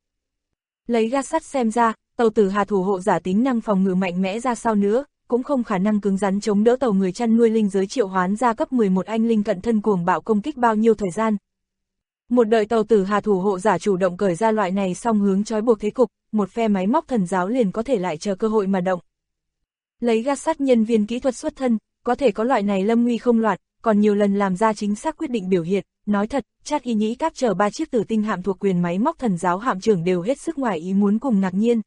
Lấy gác sắt xem ra, tàu Tử Hà thủ hộ giả tính năng phòng ngự mạnh mẽ ra sao nữa, cũng không khả năng cứng rắn chống đỡ tàu người chăn nuôi linh giới triệu hoán ra cấp 11 anh linh cận thân cuồng bạo công kích bao nhiêu thời gian. Một đợi tàu Tử Hà thủ hộ giả chủ động cởi ra loại này song hướng trói buộc thế cục, một phe máy móc thần giáo liền có thể lại chờ cơ hội mà động. Lấy gác sắt nhân viên kỹ thuật xuất thân, có thể có loại này lâm nguy không loạn, còn nhiều lần làm ra chính xác quyết định biểu hiện, nói thật, Chát Hy Nhĩ Cáp chờ 3 chiếc tử tinh hạm thuộc quyền máy móc thần giáo hạm trưởng đều hết sức ngoài ý muốn cùng ngạc nhiên.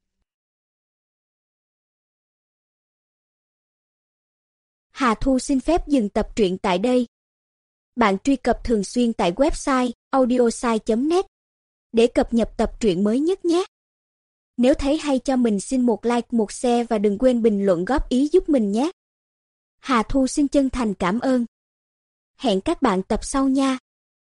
Hà Thu xin phép dừng tập truyện tại đây. Bạn truy cập thường xuyên tại website audiosai.net để cập nhật tập truyện mới nhất nhé. Nếu thấy hay cho mình xin một like, một share và đừng quên bình luận góp ý giúp mình nhé. Hà Thu xin chân thành cảm ơn. Hẹn các bạn tập sau nha.